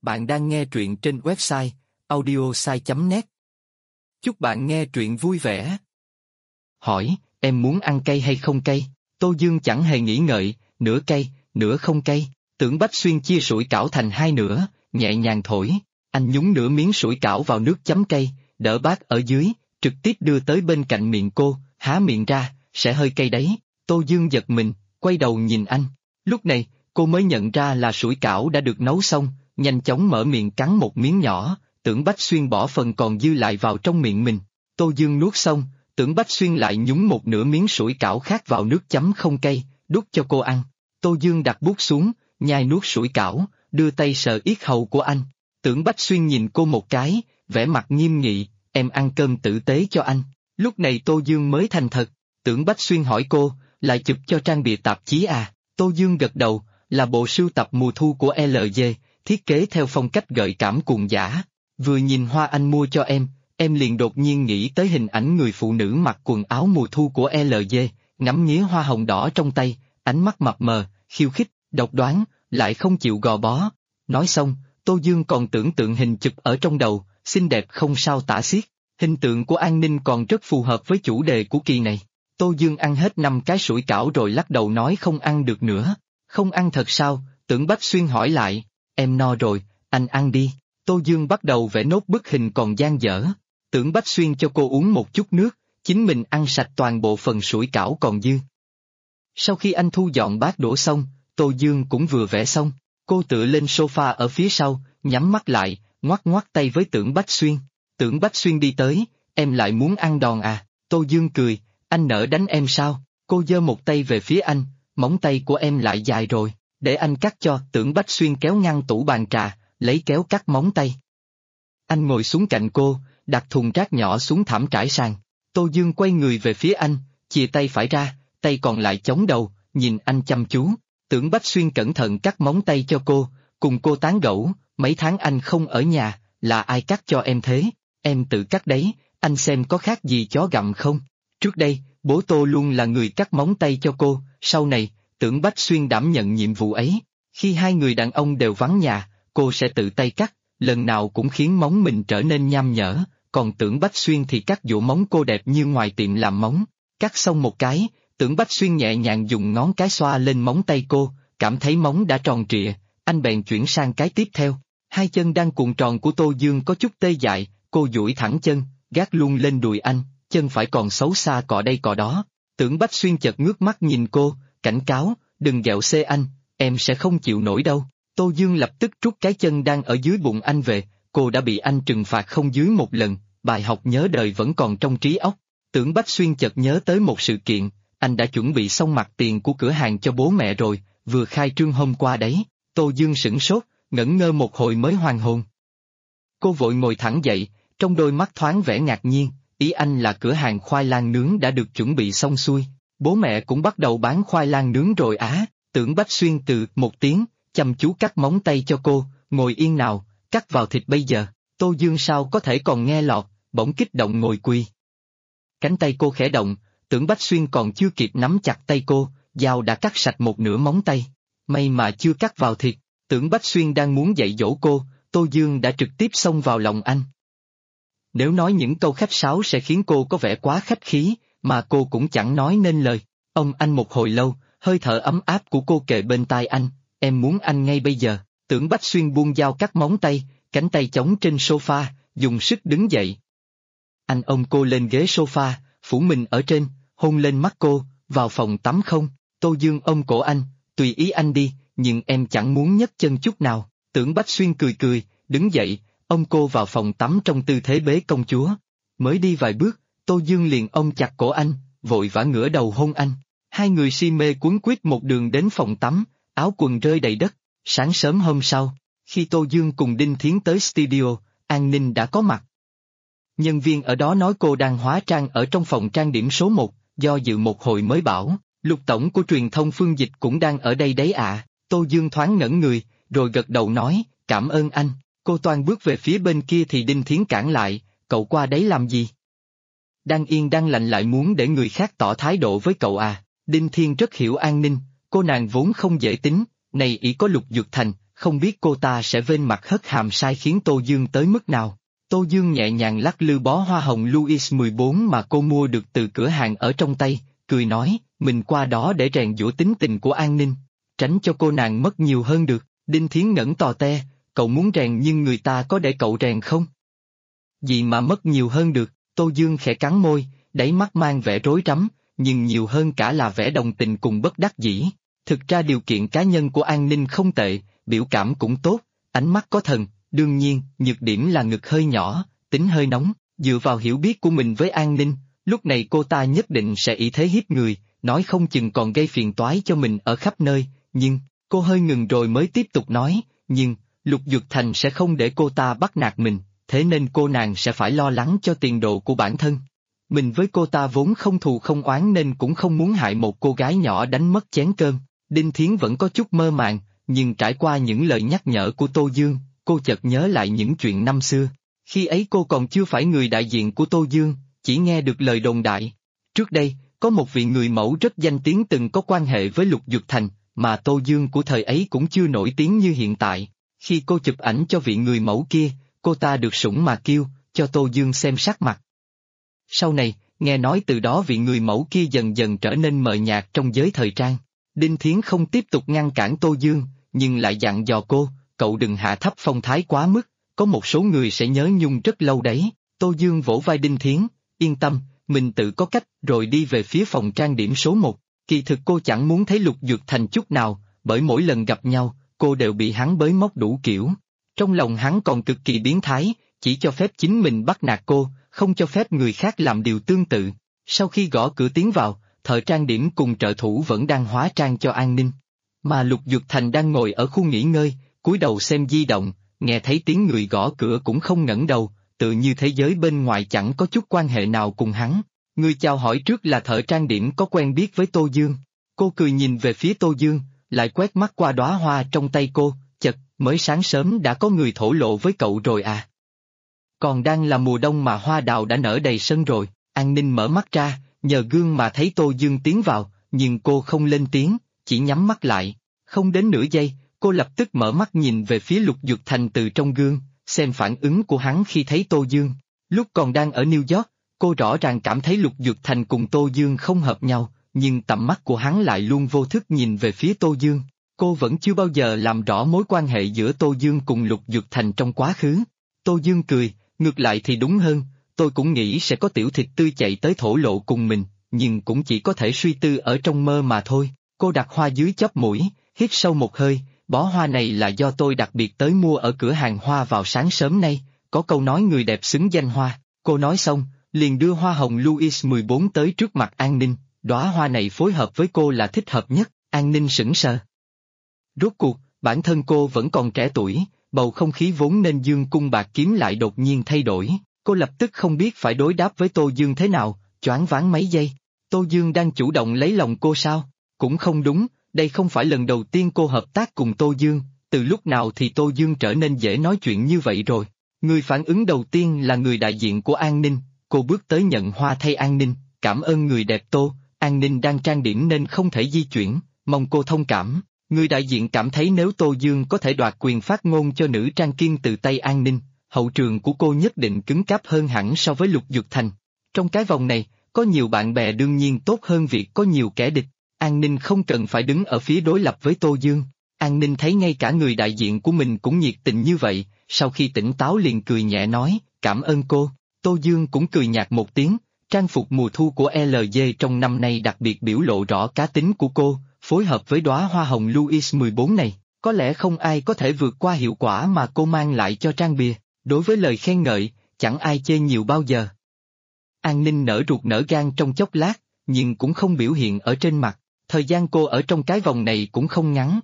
Bạn đang nghe truyện trên website audiosai.net. Chúc bạn nghe truyện vui vẻ. Hỏi, em muốn ăn cay hay không cay? Tô Dương chẳng hề nghĩ ngợi, nửa cay, nửa không cay. Tưởng Bách Xuyên chia sủi cảo thành hai nửa, nhẹ nhàng thổi. Anh nhúng nửa miếng sủi cảo vào nước chấm cay, đỡ bát ở dưới, trực tiếp đưa tới bên cạnh miệng cô, há miệng ra, sẽ hơi cay đấy. Tô Dương giật mình, quay đầu nhìn anh. Lúc này, cô mới nhận ra là sủi cảo đã được nấu xong, nhanh chóng mở miệng cắn một miếng nhỏ, Tưởng Bách Xuyên bỏ phần còn dư lại vào trong miệng mình. Tô Dương nuốt xong, Tưởng Bách Xuyên lại nhúng một nửa miếng sủi cảo khác vào nước chấm không cay, đút cho cô ăn. Tô Dương đặt bút xuống, nhai nuốt sủi cảo, đưa tay sờ yết hầu của anh. Tưởng Bách Xuyên nhìn cô một cái, vẻ mặt nghiêm nghị, em ăn cơm tử tế cho anh. Lúc này Tô Dương mới thành thật. Tưởng Bách Xuyên hỏi cô, lại chụp cho trang bìa tạp chí à? Tô Dương gật đầu, là bộ sưu tập mùa thu của LG, thiết kế theo phong cách gợi cảm cuồng dã. Vừa nhìn hoa anh mua cho em liền đột nhiên nghĩ tới hình ảnh người phụ nữ mặc quần áo mùa thu của LG, ngắm nghía hoa hồng đỏ trong tay, ánh mắt mập mờ, khiêu khích, độc đoán, lại không chịu gò bó. Nói xong, Tô Dương còn tưởng tượng hình chụp ở trong đầu, xinh đẹp không sao tả xiết. Hình tượng của An Ninh còn rất phù hợp với chủ đề của kỳ này. Tô Dương ăn hết 5 cái sủi cảo rồi lắc đầu nói không ăn được nữa. Không ăn thật sao? Tưởng Bách Xuyên hỏi lại. Em no rồi, anh ăn đi. Tô Dương bắt đầu vẽ nốt bức hình còn dang dở. Tưởng Bách Xuyên cho cô uống một chút nước, chính mình ăn sạch toàn bộ phần sủi cảo còn dư. Sau khi anh thu dọn bát đũa xong, Tô Dương cũng vừa vẽ xong. Cô tựa lên sofa ở phía sau, nhắm mắt lại, ngoắc ngoắc tay với Tưởng Bách Xuyên. Tưởng Bách Xuyên đi tới, em lại muốn ăn đòn à? Tô Dương cười, anh nỡ đánh em sao? Cô giơ một tay về phía anh, móng tay của em lại dài rồi, để anh cắt cho. Tưởng Bách Xuyên kéo ngăn tủ bàn trà, lấy kéo cắt móng tay. Anh ngồi xuống cạnh cô, đặt thùng rác nhỏ xuống thảm trải sàn. Tô Dương quay người về phía anh, chìa tay phải ra, tay còn lại chống đầu, nhìn anh chăm chú. Tưởng Bách Xuyên cẩn thận cắt móng tay cho cô, cùng cô tán gẫu, mấy tháng anh không ở nhà, là ai cắt cho em thế? Em tự cắt đấy, anh xem có khác gì chó gặm không? Trước đây, bố Tô luôn là người cắt móng tay cho cô, sau này, Tưởng Bách Xuyên đảm nhận nhiệm vụ ấy. Khi hai người đàn ông đều vắng nhà, cô sẽ tự tay cắt, lần nào cũng khiến móng mình trở nên nham nhở, còn Tưởng Bách Xuyên thì cắt dụ móng cô đẹp như ngoài tiệm làm móng. Cắt xong một cái, Tưởng Bách Xuyên nhẹ nhàng dùng ngón cái xoa lên móng tay cô, cảm thấy móng đã tròn trịa, anh bèn chuyển sang cái tiếp theo. Hai chân đang cuộn tròn của Tô Dương có chút tê dại, cô duỗi thẳng chân, gác luôn lên đùi anh, chân phải còn xấu xa cọ đây cọ đó. Tưởng Bách Xuyên chợt ngước mắt nhìn cô, cảnh cáo, đừng ghẹo xê anh, em sẽ không chịu nổi đâu. Tô Dương lập tức rút cái chân đang ở dưới bụng anh về, cô đã bị anh trừng phạt không dưới một lần, bài học nhớ đời vẫn còn trong trí óc. Tưởng Bách Xuyên chợt nhớ tới một sự kiện, anh đã chuẩn bị xong mặt tiền của cửa hàng cho bố mẹ rồi, vừa khai trương hôm qua đấy. Tô Dương sửng sốt, ngẩn ngơ một hồi mới hoàn hồn. Cô vội ngồi thẳng dậy, trong đôi mắt thoáng vẻ ngạc nhiên, ý anh là cửa hàng khoai lang nướng đã được chuẩn bị xong xuôi, bố mẹ cũng bắt đầu bán khoai lang nướng rồi á? Tưởng Bách Xuyên từ một tiếng, chăm chú cắt móng tay cho cô, ngồi yên nào, cắt vào thịt bây giờ. Tô Dương sao có thể còn nghe lọt, bỗng kích động ngồi quỳ. Cánh tay cô khẽ động, Tưởng Bách Xuyên còn chưa kịp nắm chặt tay cô, dao đã cắt sạch một nửa móng tay. May mà chưa cắt vào thịt. Tưởng Bách Xuyên đang muốn dạy dỗ cô, Tô Dương đã trực tiếp xông vào lòng anh. Nếu nói những câu khách sáo sẽ khiến cô có vẻ quá khách khí, mà cô cũng chẳng nói nên lời. Anh một hồi lâu, hơi thở ấm áp của cô kề bên tai anh, em muốn anh ngay bây giờ. Tưởng Bách Xuyên buông dao cắt móng tay, cánh tay chống trên sofa, dùng sức đứng dậy. Anh ôm cô lên ghế sofa, phủ mình ở trên, hôn lên mắt cô, vào phòng tắm không? Tô Dương ôm cổ anh, tùy ý anh đi, nhưng em chẳng muốn nhấc chân chút nào. Tưởng Bách Xuyên cười cười, đứng dậy, ôm cô vào phòng tắm trong tư thế bế công chúa. Mới đi vài bước, Tô Dương liền ôm chặt cổ anh, vội vã ngửa đầu hôn anh. Hai người si mê cuốn quýt một đường đến phòng tắm, áo quần rơi đầy đất. Sáng sớm hôm sau, khi Tô Dương cùng Đinh Thiến tới studio, An Ninh đã có mặt. Nhân viên ở đó nói cô đang hóa trang ở trong phòng trang điểm số 1, do dự một hồi mới bảo, Lục tổng của truyền thông Phương Dịch cũng đang ở đây đấy ạ. Tô Dương thoáng ngẩn người, rồi gật đầu nói, cảm ơn anh. Cô toan bước về phía bên kia thì Đinh Thiến cản lại, cậu qua đấy làm gì? Đang yên đang lành lại muốn để người khác tỏ thái độ với cậu à? Đinh Thiên rất hiểu An Ninh, cô nàng vốn không dễ tính, này ỷ có Lục Dược Thành, không biết cô ta sẽ vênh mặt hất hàm sai khiến Tô Dương tới mức nào. Tô Dương nhẹ nhàng lắc lư bó hoa hồng Louis 14 mà cô mua được từ cửa hàng ở trong tay, cười nói, mình qua đó để rèn giũa tính tình của An Ninh, tránh cho cô nàng mất nhiều hơn được. Đinh Thiến ngẩn tò te, cậu muốn rèn nhưng người ta có để cậu rèn không? Gì mà mất nhiều hơn được, Tô Dương khẽ cắn môi, đáy mắt mang vẻ rối rắm, nhưng nhiều hơn cả là vẻ đồng tình cùng bất đắc dĩ. Thực ra điều kiện cá nhân của An Ninh không tệ, biểu cảm cũng tốt, ánh mắt có thần, đương nhiên, nhược điểm là ngực hơi nhỏ, tính hơi nóng, dựa vào hiểu biết của mình với An Ninh, lúc này cô ta nhất định sẽ ỷ thế hiếp người, nói không chừng còn gây phiền toái cho mình ở khắp nơi, nhưng, cô hơi ngừng rồi mới tiếp tục nói, nhưng, Lục Dược Thành sẽ không để cô ta bắt nạt mình, thế nên cô nàng sẽ phải lo lắng cho tiền đồ của bản thân. Mình với cô ta vốn không thù không oán nên cũng không muốn hại một cô gái nhỏ đánh mất chén cơm. Đinh Thiến vẫn có chút mơ màng, nhưng trải qua những lời nhắc nhở của Tô Dương, cô chợt nhớ lại những chuyện năm xưa. Khi ấy cô còn chưa phải người đại diện của Tô Dương, chỉ nghe được lời đồn đại. Trước đây, có một vị người mẫu rất danh tiếng từng có quan hệ với Lục Dược Thành, mà Tô Dương của thời ấy cũng chưa nổi tiếng như hiện tại. Khi cô chụp ảnh cho vị người mẫu kia, cô ta được sủng mà kêu, cho Tô Dương xem sắc mặt. Sau này, nghe nói từ đó vị người mẫu kia dần dần trở nên mờ nhạt trong giới thời trang. Đinh Thiến không tiếp tục ngăn cản Tô Dương, nhưng lại dặn dò cô, cậu đừng hạ thấp phong thái quá mức, có một số người sẽ nhớ nhung rất lâu đấy. Tô Dương vỗ vai Đinh Thiến, yên tâm, mình tự có cách, rồi đi về phía phòng trang điểm số 1. Kỳ thực cô chẳng muốn thấy Lục Dược Thành chút nào, bởi mỗi lần gặp nhau, cô đều bị hắn bới móc đủ kiểu. Trong lòng hắn còn cực kỳ biến thái, chỉ cho phép chính mình bắt nạt cô, không cho phép người khác làm điều tương tự. Sau khi gõ cửa tiến vào, thợ trang điểm cùng trợ thủ vẫn đang hóa trang cho An Ninh. Mà Lục Dược Thành đang ngồi ở khu nghỉ ngơi, cúi đầu xem di động, nghe thấy tiếng người gõ cửa cũng không ngẩng đầu, tự như thế giới bên ngoài chẳng có chút quan hệ nào cùng hắn. Người chào hỏi trước là thợ trang điểm có quen biết với Tô Dương. Cô cười nhìn về phía Tô Dương, lại quét mắt qua đóa hoa trong tay cô, chật, mới sáng sớm đã có người thổ lộ với cậu rồi à? Còn đang là mùa đông mà hoa đào đã nở đầy sân rồi. An Ninh mở mắt ra, nhờ gương mà thấy Tô Dương tiến vào, nhưng cô không lên tiếng, chỉ nhắm mắt lại. Không đến nửa giây, cô lập tức mở mắt nhìn về phía Lục Dược Thành từ trong gương, xem phản ứng của hắn khi thấy Tô Dương. Lúc còn đang ở New York, cô rõ ràng cảm thấy Lục Dược Thành cùng Tô Dương không hợp nhau, nhưng tầm mắt của hắn lại luôn vô thức nhìn về phía Tô Dương. Cô vẫn chưa bao giờ làm rõ mối quan hệ giữa Tô Dương cùng Lục Dược Thành trong quá khứ. Tô Dương cười, ngược lại thì đúng hơn, tôi cũng nghĩ sẽ có tiểu thịt tươi chạy tới thổ lộ cùng mình, nhưng cũng chỉ có thể suy tư ở trong mơ mà thôi. Cô đặt hoa dưới chóp mũi, hít sâu một hơi, bó hoa này là do tôi đặc biệt tới mua ở cửa hàng hoa vào sáng sớm nay, có câu nói người đẹp xứng danh hoa. Cô nói xong, liền đưa hoa hồng Louis 14 tới trước mặt An Ninh, đóa hoa này phối hợp với cô là thích hợp nhất. An Ninh sững sờ. Rốt cuộc, bản thân cô vẫn còn trẻ tuổi, bầu không khí vốn nên dương cung bạc kiếm lại đột nhiên thay đổi, cô lập tức không biết phải đối đáp với Tô Dương thế nào, choáng váng mấy giây. Tô Dương đang chủ động lấy lòng cô sao? Cũng không đúng, đây không phải lần đầu tiên cô hợp tác cùng Tô Dương, từ lúc nào thì Tô Dương trở nên dễ nói chuyện như vậy rồi. Người phản ứng đầu tiên là người đại diện của An Ninh, cô bước tới nhận hoa thay An Ninh, cảm ơn người đẹp Tô, An Ninh đang trang điểm nên không thể di chuyển, mong cô thông cảm. Người đại diện cảm thấy nếu Tô Dương có thể đoạt quyền phát ngôn cho nữ trang kiên từ tay An Ninh, hậu trường của cô nhất định cứng cáp hơn hẳn so với Lục Dược Thành. Trong cái vòng này, có nhiều bạn bè đương nhiên tốt hơn việc có nhiều kẻ địch. An Ninh không cần phải đứng ở phía đối lập với Tô Dương. An Ninh thấy ngay cả người đại diện của mình cũng nhiệt tình như vậy, sau khi tỉnh táo liền cười nhẹ nói, cảm ơn cô. Tô Dương cũng cười nhạt một tiếng, trang phục mùa thu của LG trong năm nay đặc biệt biểu lộ rõ cá tính của cô, phối hợp với đóa hoa hồng Louis 14 này, có lẽ không ai có thể vượt qua hiệu quả mà cô mang lại cho trang bìa. Đối với lời khen ngợi, chẳng ai chê nhiều bao giờ. An Ninh nở ruột nở gan trong chốc lát, nhưng cũng không biểu hiện ở trên mặt, thời gian cô ở trong cái vòng này cũng không ngắn.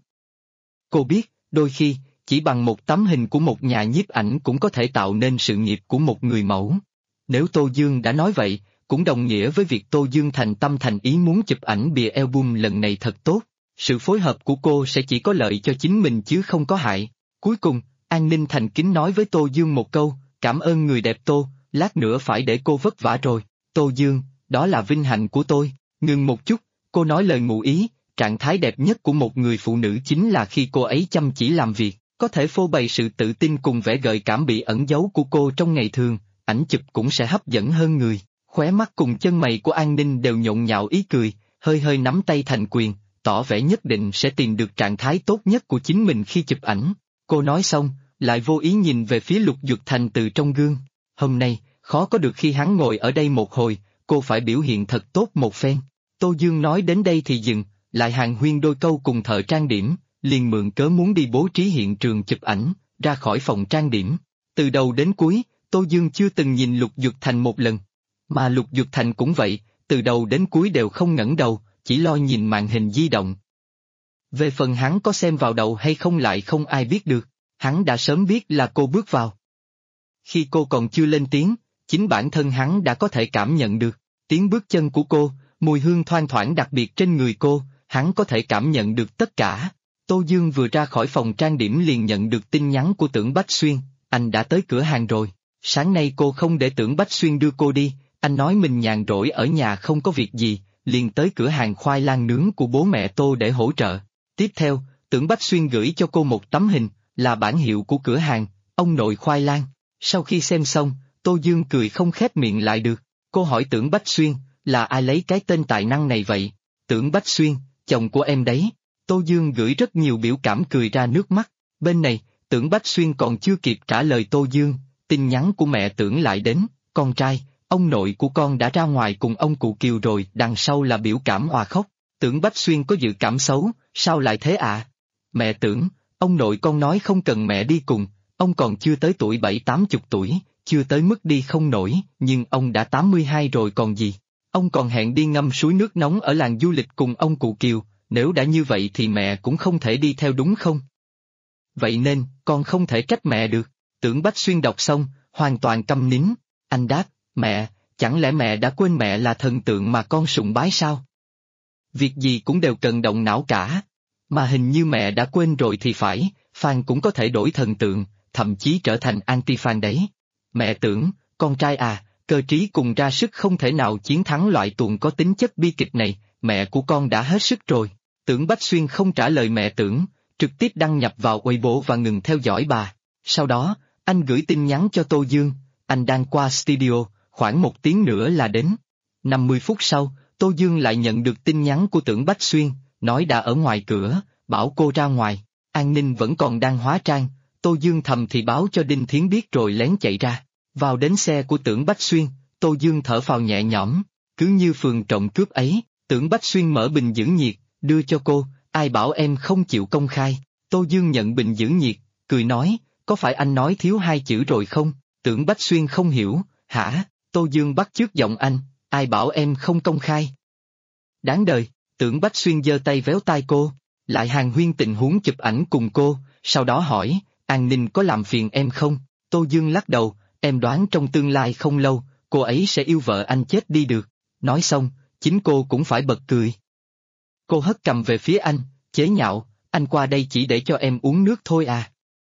Cô biết, đôi khi, chỉ bằng một tấm hình của một nhà nhiếp ảnh cũng có thể tạo nên sự nghiệp của một người mẫu. Nếu Tô Dương đã nói vậy, cũng đồng nghĩa với việc Tô Dương thành tâm thành ý muốn chụp ảnh bìa album lần này thật tốt. Sự phối hợp của cô sẽ chỉ có lợi cho chính mình chứ không có hại. Cuối cùng, An Ninh thành kính nói với Tô Dương một câu, cảm ơn người đẹp Tô, lát nữa phải để cô vất vả rồi. Tô Dương, đó là vinh hạnh của tôi. Ngừng một chút, cô nói lời ngụ ý, trạng thái đẹp nhất của một người phụ nữ chính là khi cô ấy chăm chỉ làm việc. Có thể phô bày sự tự tin cùng vẻ gợi cảm bị ẩn giấu của cô trong ngày thường, ảnh chụp cũng sẽ hấp dẫn hơn người. Khóe mắt cùng chân mày của An Ninh đều nhộn nhạo ý cười, hơi hơi nắm tay thành quyền, tỏ vẻ nhất định sẽ tìm được trạng thái tốt nhất của chính mình khi chụp ảnh. Cô nói xong, lại vô ý nhìn về phía Lục Dực Thành từ trong gương. Hôm nay, khó có được khi hắn ngồi ở đây một hồi, cô phải biểu hiện thật tốt một phen. Tô Dương nói đến đây thì dừng, lại hàn huyên đôi câu cùng thợ trang điểm, liền mượn cớ muốn đi bố trí hiện trường chụp ảnh, ra khỏi phòng trang điểm. Từ đầu đến cuối, Tô Dương chưa từng nhìn Lục Dực Thành một lần. Mà Lục Dực Thành cũng vậy, từ đầu đến cuối đều không ngẩng đầu, chỉ lo nhìn màn hình di động. Về phần hắn có xem vào đầu hay không lại không ai biết được, hắn đã sớm biết là cô bước vào. Khi cô còn chưa lên tiếng, chính bản thân hắn đã có thể cảm nhận được, tiếng bước chân của cô, mùi hương thoang thoảng đặc biệt trên người cô, hắn có thể cảm nhận được tất cả. Tô Dương vừa ra khỏi phòng trang điểm liền nhận được tin nhắn của Tưởng Bách Xuyên, anh đã tới cửa hàng rồi. Sáng nay cô không để Tưởng Bách Xuyên đưa cô đi, anh nói mình nhàn rỗi ở nhà không có việc gì, liền tới cửa hàng khoai lang nướng của bố mẹ Tô để hỗ trợ. Tiếp theo, Tưởng Bách Xuyên gửi cho cô một tấm hình, là bản hiệu của cửa hàng, ông nội khoai lang. Sau khi xem xong, Tô Dương cười không khép miệng lại được. Cô hỏi Tưởng Bách Xuyên, là ai lấy cái tên tài năng này vậy? Tưởng Bách Xuyên, chồng của em đấy. Tô Dương gửi rất nhiều biểu cảm cười ra nước mắt. Bên này, Tưởng Bách Xuyên còn chưa kịp trả lời Tô Dương, tin nhắn của mẹ Tưởng lại đến, con trai, ông nội của con đã ra ngoài cùng ông cụ Kiều rồi, đằng sau là biểu cảm òa khóc. Tưởng Bách Xuyên có dự cảm xấu, sao lại thế ạ? Mẹ Tưởng, ông nội con nói không cần mẹ đi cùng, ông còn chưa tới tuổi 70-80 tuổi, chưa tới mức đi không nổi, nhưng ông đã 82 rồi còn gì. Ông còn hẹn đi ngâm suối nước nóng ở làng du lịch cùng ông cụ Kiều, nếu đã như vậy thì mẹ cũng không thể đi theo đúng không? Vậy nên, con không thể trách mẹ được. Tưởng Bách Xuyên đọc xong, hoàn toàn câm nín. Anh đáp, mẹ, chẳng lẽ mẹ đã quên mẹ là thần tượng mà con sùng bái sao? Việc gì cũng đều cần động não cả. Mà hình như mẹ đã quên rồi thì phải, fan cũng có thể đổi thần tượng, thậm chí trở thành anti-fan đấy. Mẹ Tưởng, con trai à, cơ trí cùng ra sức không thể nào chiến thắng loại tuồng có tính chất bi kịch này, mẹ của con đã hết sức rồi. Tưởng Bách Xuyên không trả lời mẹ Tưởng, trực tiếp đăng nhập vào Weibo và ngừng theo dõi bà. Sau đó, anh gửi tin nhắn cho Tô Dương, anh đang qua studio, khoảng 1 tiếng nữa là đến. 50 phút sau, Tô Dương lại nhận được tin nhắn của Tưởng Bách Xuyên, nói đã ở ngoài cửa, bảo cô ra ngoài. An Ninh vẫn còn đang hóa trang, Tô Dương thầm thì báo cho Đinh Thiến biết rồi lén chạy ra. Vào đến xe của Tưởng Bách Xuyên, Tô Dương thở phào nhẹ nhõm, cứ như phường trộm cướp ấy. Tưởng Bách Xuyên mở bình giữ nhiệt, đưa cho cô, ai bảo em không chịu công khai. Tô Dương nhận bình giữ nhiệt, cười nói, có phải anh nói thiếu 2 chữ rồi không? Tưởng Bách Xuyên không hiểu, hả? Tô Dương bắt chước giọng anh, ai bảo em không công khai? Đáng đời. Tưởng Bách Xuyên giơ tay véo tai cô, lại hàn huyên tình huống chụp ảnh cùng cô, sau đó hỏi, An Ninh có làm phiền em không? Tô Dương lắc đầu, em đoán trong tương lai không lâu, cô ấy sẽ yêu vợ anh chết đi được. Nói xong, chính cô cũng phải bật cười. Cô hất cầm về phía anh, chế nhạo, anh qua đây chỉ để cho em uống nước thôi à?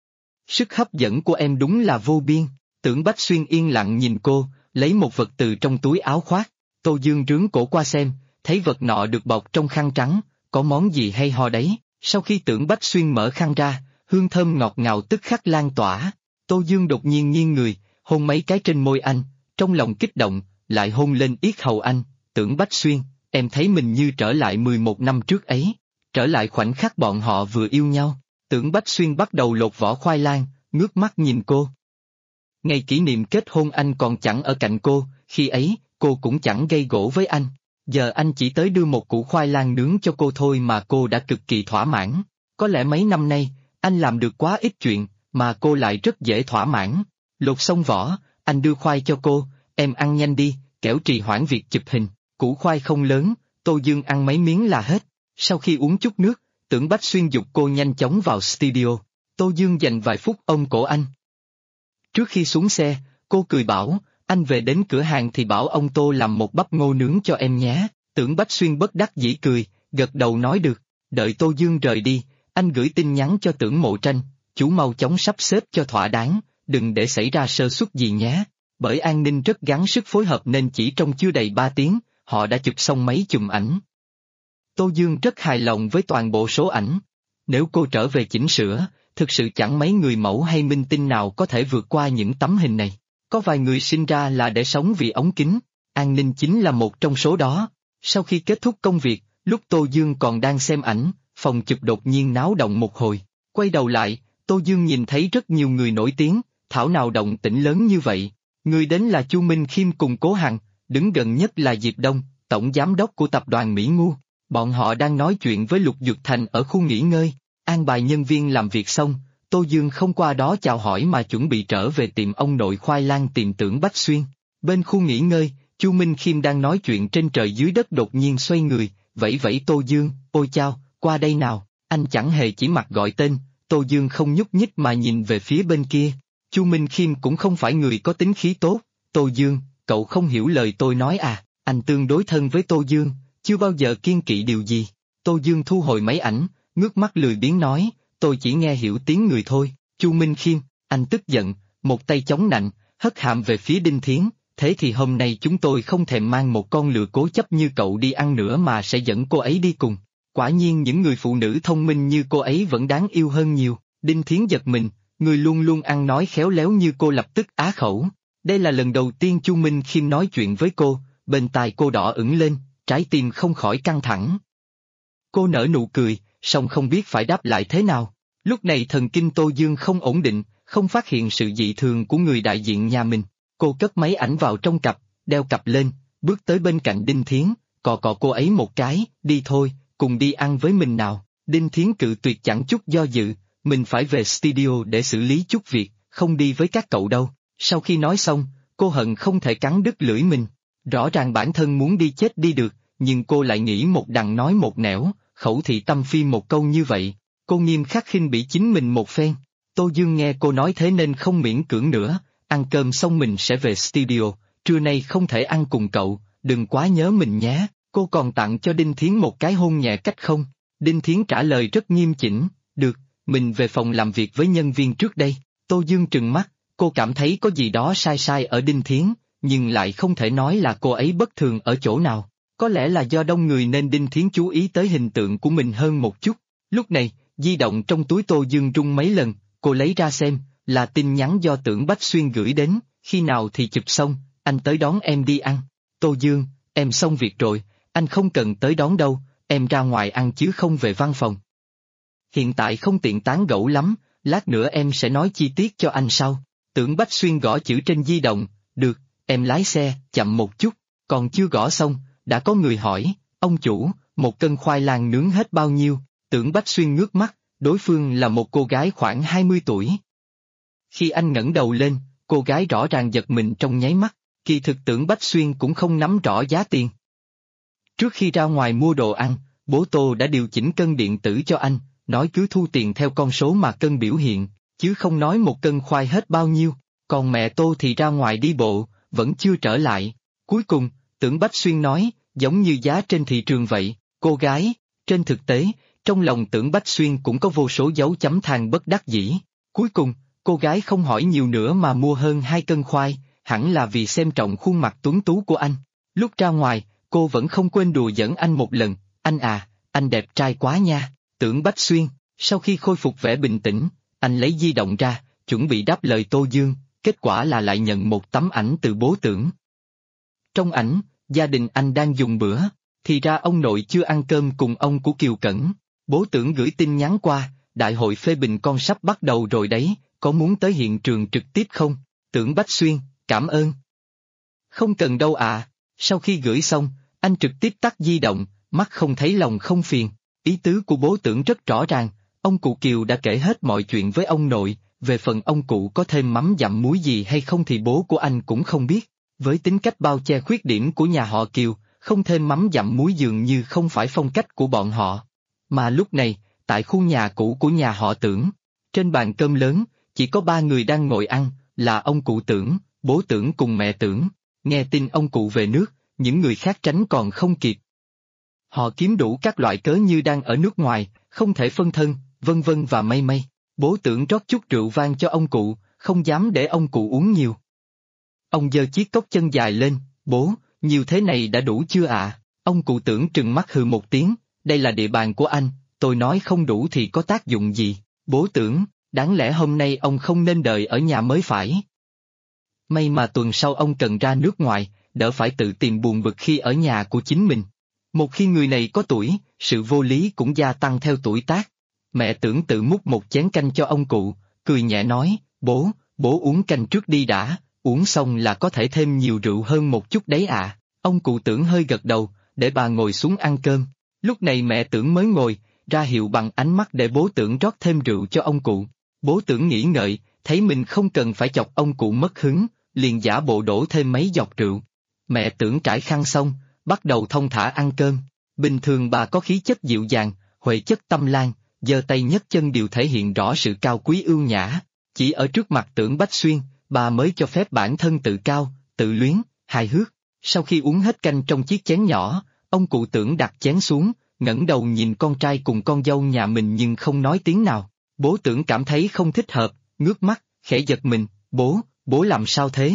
Sức hấp dẫn của em đúng là vô biên. Tưởng Bách Xuyên yên lặng nhìn cô, lấy một vật từ trong túi áo khoác. Tô Dương rướn cổ qua xem, thấy vật nọ được bọc trong khăn trắng, có món gì hay ho đấy. Sau khi Tưởng Bách Xuyên mở khăn ra, hương thơm ngọt ngào tức khắc lan tỏa. Tô Dương đột nhiên nghiêng người, hôn mấy cái trên môi anh, trong lòng kích động, lại hôn lên yết hầu anh. Tưởng Bách Xuyên, em thấy mình như trở lại 11 năm trước ấy, trở lại khoảnh khắc bọn họ vừa yêu nhau. Tưởng Bách Xuyên bắt đầu lột vỏ khoai lang, ngước mắt nhìn cô. Ngày kỷ niệm kết hôn anh còn chẳng ở cạnh cô, khi ấy, cô cũng chẳng gây gổ với anh. Giờ anh chỉ tới đưa một củ khoai lang nướng cho cô thôi mà cô đã cực kỳ thỏa mãn. Có lẽ mấy năm nay, anh làm được quá ít chuyện, mà cô lại rất dễ thỏa mãn. Lột xong vỏ, anh đưa khoai cho cô, em ăn nhanh đi, kẻo trì hoãn việc chụp hình. Củ khoai không lớn, Tô Dương ăn mấy miếng là hết. Sau khi uống chút nước, Tưởng Bách Xuyên giục cô nhanh chóng vào studio. Tô Dương dành vài phút ôm cổ anh. Trước khi xuống xe, cô cười bảo, anh về đến cửa hàng thì bảo ông Tô làm một bắp ngô nướng cho em nhé. Tưởng Bách Xuyên bất đắc dĩ cười, gật đầu nói được. Đợi Tô Dương rời đi, anh gửi tin nhắn cho Tưởng Mộ Tranh, chú mau chóng sắp xếp cho thỏa đáng, đừng để xảy ra sơ suất gì nhé. Bởi An Ninh rất gắng sức phối hợp nên chỉ trong chưa đầy 3 tiếng, họ đã chụp xong mấy chùm ảnh. Tô Dương rất hài lòng với toàn bộ số ảnh. Nếu cô trở về chỉnh sửa, thực sự chẳng mấy người mẫu hay minh tinh nào có thể vượt qua những tấm hình này. Có vài người sinh ra là để sống vì ống kính, an ninh chính là một trong số đó. Sau khi kết thúc công việc, lúc Tô Dương còn đang xem ảnh, phòng chụp đột nhiên náo động một hồi. Quay đầu lại, Tô Dương nhìn thấy rất nhiều người nổi tiếng, thảo nào động tĩnh lớn như vậy. Người đến là Chu Minh Khiêm cùng Cố Hằng, đứng gần nhất là Diệp Đông, tổng giám đốc của tập đoàn Mỹ Ngu. Bọn họ đang nói chuyện với Lục Dược Thành ở khu nghỉ ngơi, an bài nhân viên làm việc xong, Tô Dương không qua đó chào hỏi mà chuẩn bị trở về tiệm ông nội khoai lang tìm Tưởng Bách Xuyên. Bên khu nghỉ ngơi, Chu Minh Khiêm đang nói chuyện trên trời dưới đất đột nhiên xoay người, vẫy vẫy Tô Dương, ôi chao, qua đây nào, anh chẳng hề chỉ mặt gọi tên, Tô Dương không nhúc nhích mà nhìn về phía bên kia. Chu Minh Khiêm cũng không phải người có tính khí tốt, Tô Dương, cậu không hiểu lời tôi nói à, anh tương đối thân với Tô Dương, chưa bao giờ kiêng kỵ điều gì. Tô Dương thu hồi máy ảnh, ngước mắt lười biếng nói, tôi chỉ nghe hiểu tiếng người thôi. Chu Minh Khiêm, anh tức giận, một tay chống nạnh, hất hàm về phía Đinh Thiến, thế thì hôm nay chúng tôi không thèm mang một con lừa cố chấp như cậu đi ăn nữa mà sẽ dẫn cô ấy đi cùng. Quả nhiên những người phụ nữ thông minh như cô ấy vẫn đáng yêu hơn nhiều. Đinh Thiến giật mình, người luôn luôn ăn nói khéo léo như cô lập tức á khẩu. Đây là lần đầu tiên Chu Minh Khiêm nói chuyện với cô, bên tai cô đỏ ửng lên, trái tim không khỏi căng thẳng. Cô nở nụ cười, song không biết phải đáp lại thế nào. Lúc này thần kinh Tô Dương không ổn định, không phát hiện sự dị thường của người đại diện nhà mình. Cô cất máy ảnh vào trong cặp, đeo cặp lên, bước tới bên cạnh Đinh Thiến, cọ cọ cô ấy một cái, đi thôi, cùng đi ăn với mình nào. Đinh Thiến cự tuyệt chẳng chút do dự, mình phải về studio để xử lý chút việc, không đi với các cậu đâu. Sau khi nói xong, cô hận không thể cắn đứt lưỡi mình. Rõ ràng bản thân muốn đi chết đi được, nhưng cô lại nghĩ một đằng nói một nẻo, khẩu thị tâm phi một câu như vậy. Cô nghiêm khắc khinh bỉ chính mình một phen. Tô Dương nghe cô nói thế nên không miễn cưỡng nữa, ăn cơm xong mình sẽ về studio, trưa nay không thể ăn cùng cậu, đừng quá nhớ mình nhé. Cô còn tặng cho Đinh Thiến một cái hôn nhẹ cách không. Đinh Thiến trả lời rất nghiêm chỉnh, được, mình về phòng làm việc với nhân viên trước đây. Tô Dương trừng mắt, cô cảm thấy có gì đó sai sai ở Đinh Thiến, nhưng lại không thể nói là cô ấy bất thường ở chỗ nào. Có lẽ là do đông người nên Đinh Thiến chú ý tới hình tượng của mình hơn một chút. Lúc này, di động trong túi Tô Dương rung mấy lần, cô lấy ra xem, là tin nhắn do Tưởng Bách Xuyên gửi đến, khi nào thì chụp xong, anh tới đón em đi ăn. Tô Dương, em xong việc rồi, anh không cần tới đón đâu, em ra ngoài ăn chứ không về văn phòng. Hiện tại không tiện tán gẫu lắm, lát nữa em sẽ nói chi tiết cho anh sau. Tưởng Bách Xuyên gõ chữ trên di động, được, em lái xe, chậm một chút, còn chưa gõ xong, đã có người hỏi, ông chủ, một cân khoai lang nướng hết bao nhiêu? Tưởng Bách Xuyên ngước mắt, đối phương là một cô gái khoảng 20 tuổi. Khi anh ngẩng đầu lên, cô gái rõ ràng giật mình trong nháy mắt, kỳ thực Tưởng Bách Xuyên cũng không nắm rõ giá tiền. Trước khi ra ngoài mua đồ ăn, bố Tô đã điều chỉnh cân điện tử cho anh, nói cứ thu tiền theo con số mà cân biểu hiện, chứ không nói một cân khoai hết bao nhiêu, còn mẹ Tô thì ra ngoài đi bộ, vẫn chưa trở lại. Cuối cùng, Tưởng Bách Xuyên nói, giống như giá trên thị trường vậy, cô gái, trên thực tế, trong lòng Tưởng Bách Xuyên cũng có vô số dấu chấm than bất đắc dĩ. Cuối cùng, cô gái không hỏi nhiều nữa mà mua hơn 2 cân khoai, hẳn là vì xem trọng khuôn mặt tuấn tú của anh. Lúc ra ngoài, cô vẫn không quên đùa giỡn anh một lần, anh à, anh đẹp trai quá nha. Tưởng Bách Xuyên, sau khi khôi phục vẻ bình tĩnh, anh lấy di động ra, chuẩn bị đáp lời Tô Dương, kết quả là lại nhận một tấm ảnh từ bố Tưởng. Trong ảnh, gia đình anh đang dùng bữa, thì ra ông nội chưa ăn cơm cùng ông của Kiều Cẩn. Bố Tưởng gửi tin nhắn qua, đại hội phê bình con sắp bắt đầu rồi đấy, có muốn tới hiện trường trực tiếp không? Tưởng Bách Xuyên, cảm ơn. Không cần đâu ạ. Sau khi gửi xong, anh trực tiếp tắt di động, mắt không thấy lòng không phiền. Ý tứ của bố Tưởng rất rõ ràng, ông cụ Kiều đã kể hết mọi chuyện với ông nội, về phần ông cụ có thêm mắm dặm muối gì hay không thì bố của anh cũng không biết. Với tính cách bao che khuyết điểm của nhà họ Kiều, không thêm mắm dặm muối dường như không phải phong cách của bọn họ. Mà lúc này, tại khu nhà cũ của nhà họ Tưởng, trên bàn cơm lớn, chỉ có 3 người đang ngồi ăn, là ông cụ Tưởng, bố Tưởng cùng mẹ Tưởng. Nghe tin ông cụ về nước, những người khác tránh còn không kịp. Họ kiếm đủ các loại cớ như đang ở nước ngoài, không thể phân thân, vân vân và mây mây. Bố Tưởng rót chút rượu vang cho ông cụ, không dám để ông cụ uống nhiều. Ông giơ chiếc cốc chân dài lên, bố, nhiều thế này đã đủ chưa ạ? Ông cụ Tưởng trừng mắt hừ một tiếng, đây là địa bàn của anh, tôi nói không đủ thì có tác dụng gì? Bố Tưởng, Đáng lẽ hôm nay ông không nên đợi ở nhà mới phải. May mà tuần sau ông cần ra nước ngoài, đỡ phải tự tìm buồn bực khi ở nhà của chính mình. Một khi người này có tuổi, sự vô lý cũng gia tăng theo tuổi tác. Mẹ Tưởng tự múc một chén canh cho ông cụ, cười nhẹ nói, bố uống canh trước đi đã, uống xong là có thể thêm nhiều rượu hơn một chút đấy à. Ông cụ Tưởng hơi gật đầu, để bà ngồi xuống ăn cơm. Lúc này mẹ Tưởng mới ngồi, ra hiệu bằng ánh mắt để bố Tưởng rót thêm rượu cho ông cụ. Bố Tưởng nghĩ ngợi, thấy mình không cần phải chọc ông cụ mất hứng, liền giả bộ đổ thêm mấy giọt rượu. Mẹ Tưởng trải khăn xong, bắt đầu thong thả ăn cơm. Bình thường bà có khí chất dịu dàng, huệ chất tâm lan, giơ tay nhấc chân đều thể hiện rõ sự cao quý ưu nhã. Chỉ ở trước mặt Tưởng Bách Xuyên, bà mới cho phép bản thân tự cao, tự luyến, hài hước. Sau khi uống hết canh trong chiếc chén nhỏ, ông cụ Tưởng đặt chén xuống, ngẩng đầu nhìn con trai cùng con dâu nhà mình nhưng không nói tiếng nào. Bố Tưởng cảm thấy không thích hợp, ngước mắt, khẽ giật mình, bố làm sao thế?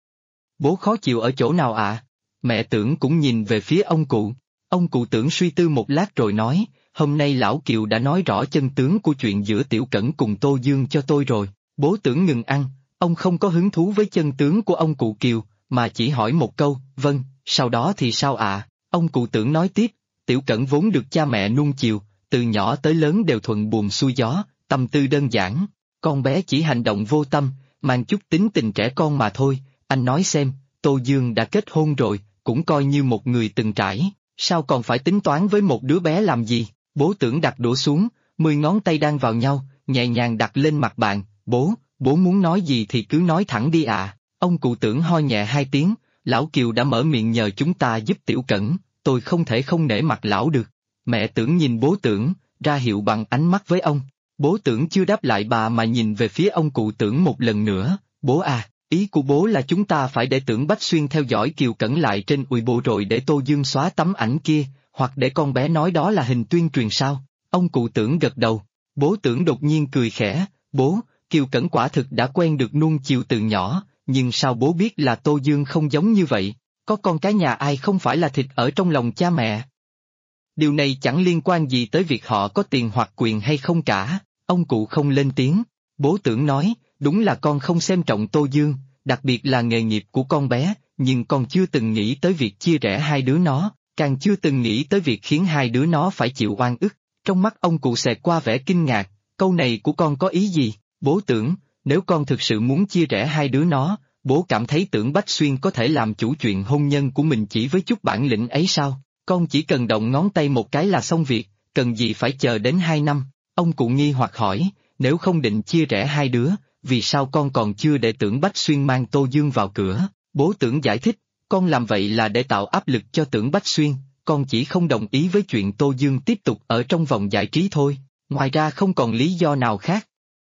Bố khó chịu ở chỗ nào ạ? Mẹ Tưởng cũng nhìn về phía ông cụ. Ông cụ Tưởng suy tư một lát rồi nói, hôm nay lão Kiều đã nói rõ chân tướng của chuyện giữa Tiểu Cẩn cùng Tô Dương cho tôi rồi. Bố Tưởng ngừng ăn, ông không có hứng thú với chân tướng của ông cụ Kiều, mà chỉ hỏi một câu, vâng, sau đó thì sao ạ? Ông cụ Tưởng nói tiếp, Tiểu Cẩn vốn được cha mẹ nuông chiều, từ nhỏ tới lớn đều thuận buồm xuôi gió, tâm tư đơn giản, con bé chỉ hành động vô tâm, mang chút tính tình trẻ con mà thôi. Anh nói xem, Tô Dương đã kết hôn rồi, cũng coi như một người từng trải, sao còn phải tính toán với một đứa bé làm gì? Bố Tưởng đặt đũa xuống, 10 ngón tay đan vào nhau, nhẹ nhàng đặt lên mặt bàn, bố muốn nói gì thì cứ nói thẳng đi ạ. Ông cụ Tưởng ho nhẹ 2 tiếng, lão Kiều đã mở miệng nhờ chúng ta giúp Tiểu Cẩn, tôi không thể không nể mặt lão được. Mẹ Tưởng nhìn bố Tưởng, ra hiệu bằng ánh mắt với ông. Bố Tưởng chưa đáp lại bà mà nhìn về phía ông cụ Tưởng một lần nữa, bố à. Ý của bố là chúng ta phải để Tưởng Bách Xuyên theo dõi Kiều Cẩn lại trên Weibo rồi để Tô Dương xóa tấm ảnh kia, hoặc để con bé nói đó là hình tuyên truyền sao? Ông cụ Tưởng gật đầu. Bố Tưởng đột nhiên cười khẽ, bố, Kiều Cẩn quả thực đã quen được nuông chiều từ nhỏ, nhưng sao bố biết là Tô Dương không giống như vậy? Có con cái nhà ai không phải là thịt ở trong lòng cha mẹ? Điều này chẳng liên quan gì tới việc họ có tiền hoặc quyền hay không cả. Ông cụ không lên tiếng. Bố Tưởng nói, đúng là con không xem trọng Tô Dương, đặc biệt là nghề nghiệp của con bé, nhưng con chưa từng nghĩ tới việc chia rẽ hai đứa nó, càng chưa từng nghĩ tới việc khiến hai đứa nó phải chịu oan ức. Trong mắt ông cụ xẹt qua vẻ kinh ngạc, câu này của con có ý gì? Bố Tưởng, nếu con thực sự muốn chia rẽ hai đứa nó, bố cảm thấy Tưởng Bách Xuyên có thể làm chủ chuyện hôn nhân của mình chỉ với chút bản lĩnh ấy sao? Con chỉ cần động ngón tay một cái là xong việc, cần gì phải chờ đến 2 năm? Ông cụ nghi hoặc hỏi, nếu không định chia rẽ hai đứa, vì sao con còn chưa để Tưởng Bách Xuyên mang Tô Dương vào cửa? Bố Tưởng giải thích, con làm vậy là để tạo áp lực cho Tưởng Bách Xuyên, con chỉ không đồng ý với chuyện Tô Dương tiếp tục ở trong vòng giải trí thôi, ngoài ra không còn lý do nào khác.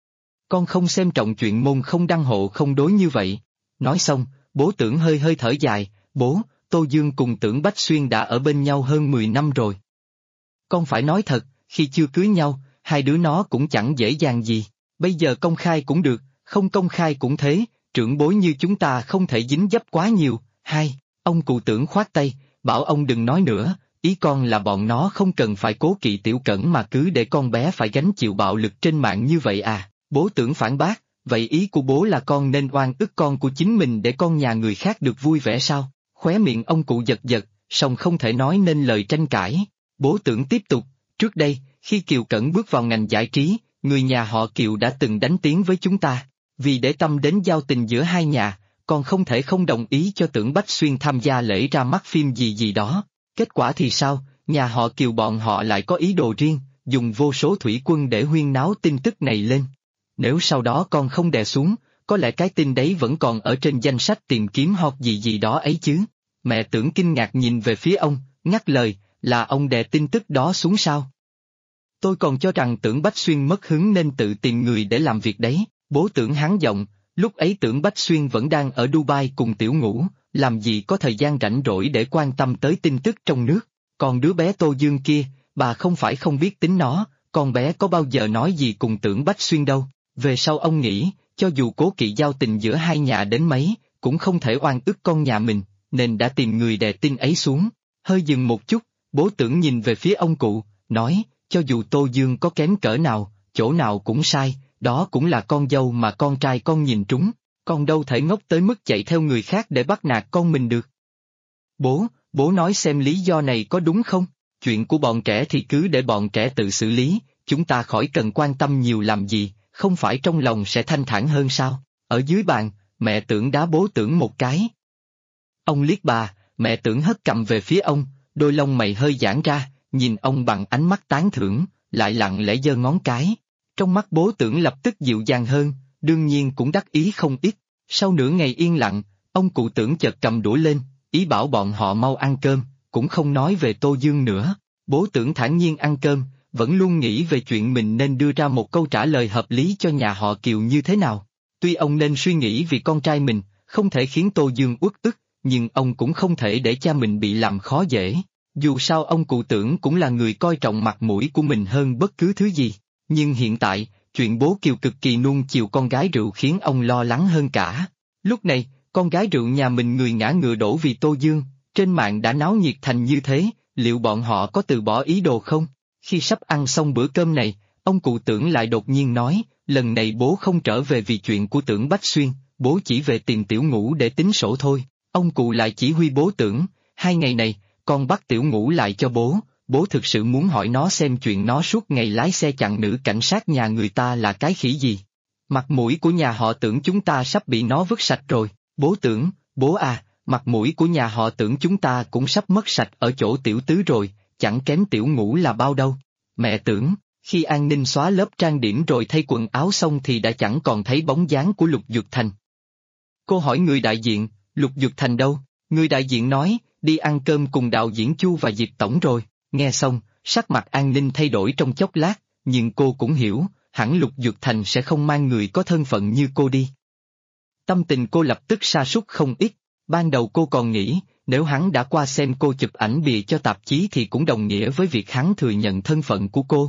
Con không xem trọng chuyện môn không đăng hộ không đối như vậy. Nói xong, bố Tưởng hơi hơi thở dài, bố, Tô Dương cùng Tưởng Bách Xuyên đã ở bên nhau hơn 10 năm rồi. Con phải nói thật, khi chưa cưới nhau, hai đứa nó cũng chẳng dễ dàng gì, bây giờ công khai cũng được, không công khai cũng thế, trưởng bối như chúng ta không thể dính dấp quá nhiều. Ông cụ Tưởng khoát tay, bảo ông đừng nói nữa, ý con là bọn nó không cần phải cố kỵ Tiểu Cẩn mà cứ để con bé phải gánh chịu bạo lực trên mạng như vậy à? Bố Tưởng phản bác, vậy ý của bố là con nên oan ức con của chính mình để con nhà người khác được vui vẻ sao? Khóe miệng ông cụ giật giật, song không thể nói nên lời tranh cãi. Bố Tưởng tiếp tục, trước đây, khi Kiều Cẩn bước vào ngành giải trí, người nhà họ Kiều đã từng đánh tiếng với chúng ta. Vì để tâm đến giao tình giữa hai nhà, con không thể không đồng ý cho Tưởng Bách Xuyên tham gia lễ ra mắt phim gì gì đó. Kết quả thì sao, nhà họ Kiều bọn họ lại có ý đồ riêng, dùng vô số thủy quân để huyên náo tin tức này lên. Nếu sau đó con không đè xuống, có lẽ cái tin đấy vẫn còn ở trên danh sách tìm kiếm hot gì gì đó ấy chứ. Mẹ Tưởng kinh ngạc nhìn về phía ông, ngắt lời, là ông đè tin tức đó xuống sao? Tôi còn cho rằng Tưởng Bách Xuyên mất hứng nên tự tìm người để làm việc đấy. Bố Tưởng hắng giọng, lúc ấy Tưởng Bách Xuyên vẫn đang ở Dubai cùng Tiểu Ngũ, làm gì có thời gian rảnh rỗi để quan tâm tới tin tức trong nước. Còn đứa bé Tô Dương kia, bà không phải không biết tính nó, con bé có bao giờ nói gì cùng Tưởng Bách Xuyên đâu. Về sau ông nghĩ, cho dù cố kỵ giao tình giữa hai nhà đến mấy, cũng không thể oan ức con nhà mình, nên đã tìm người đè tin ấy xuống. Hơi dừng một chút, bố Tưởng nhìn về phía ông cụ, nói, cho dù Tô Dương có kém cỡ nào, chỗ nào cũng sai, đó cũng là con dâu mà con trai con nhìn trúng, con đâu thể ngốc tới mức chạy theo người khác để bắt nạt con mình được. Bố nói xem lý do này có đúng không? Chuyện của bọn trẻ thì cứ để bọn trẻ tự xử lý, chúng ta khỏi cần quan tâm nhiều làm gì, không phải trong lòng sẽ thanh thản hơn sao? Ở dưới bàn, mẹ Tưởng đá bố Tưởng một cái. Ông liếc bà, mẹ Tưởng hất cằm về phía ông, đôi lông mày hơi giãn ra, nhìn ông bằng ánh mắt tán thưởng, lại lặng lẽ giơ ngón cái. Trong mắt bố Tưởng lập tức dịu dàng hơn, đương nhiên cũng đắc ý không ít. Sau nửa ngày yên lặng, ông cụ Tưởng chợt cầm đũa lên, ý bảo bọn họ mau ăn cơm, cũng không nói về Tô Dương nữa. Bố Tưởng thản nhiên ăn cơm, vẫn luôn nghĩ về chuyện mình nên đưa ra một câu trả lời hợp lý cho nhà họ Kiều như thế nào. Tuy ông nên suy nghĩ vì con trai mình, không thể khiến Tô Dương uất ức, nhưng ông cũng không thể để cha mình bị làm khó dễ. Dù sao ông cụ Tưởng cũng là người coi trọng mặt mũi của mình hơn bất cứ thứ gì. Nhưng hiện tại, chuyện bố Kiều cực kỳ nuông chiều con gái rượu khiến ông lo lắng hơn cả. Lúc này, con gái rượu nhà mình người ngã ngựa đổ vì Tô Dương, trên mạng đã náo nhiệt thành như thế, liệu bọn họ có từ bỏ ý đồ không? Khi sắp ăn xong bữa cơm này, ông cụ Tưởng lại đột nhiên nói, lần này bố không trở về vì chuyện của Tưởng Bách Xuyên, bố chỉ về tìm Tiểu Ngũ để tính sổ thôi. Ông cụ lại chỉ huy bố Tưởng, 2 ngày này, con bắt Tiểu Ngũ lại cho bố thực sự muốn hỏi nó xem chuyện nó suốt ngày lái xe chặn nữ cảnh sát nhà người ta là cái khỉ gì. Mặt mũi của nhà họ Tưởng chúng ta sắp bị nó vứt sạch rồi, bố Tưởng, bố à, mặt mũi của nhà họ Tưởng chúng ta cũng sắp mất sạch ở chỗ Tiểu Tứ rồi, chẳng kém Tiểu Ngũ là bao đâu. Mẹ Tưởng, khi An Ninh xóa lớp trang điểm rồi thay quần áo xong thì đã chẳng còn thấy bóng dáng của Lục Dược Thành. Cô hỏi người đại diện, Lục Dược Thành đâu? Người đại diện nói, đi ăn cơm cùng đạo diễn Chu và Diệp Tổng rồi. Nghe xong, sắc mặt An Ninh thay đổi trong chốc lát, nhưng cô cũng hiểu, hẳn Lục Dược Thành sẽ không mang người có thân phận như cô đi. Tâm tình cô lập tức sa sút không ít, ban đầu cô còn nghĩ, nếu hắn đã qua xem cô chụp ảnh bìa cho tạp chí thì cũng đồng nghĩa với việc hắn thừa nhận thân phận của cô.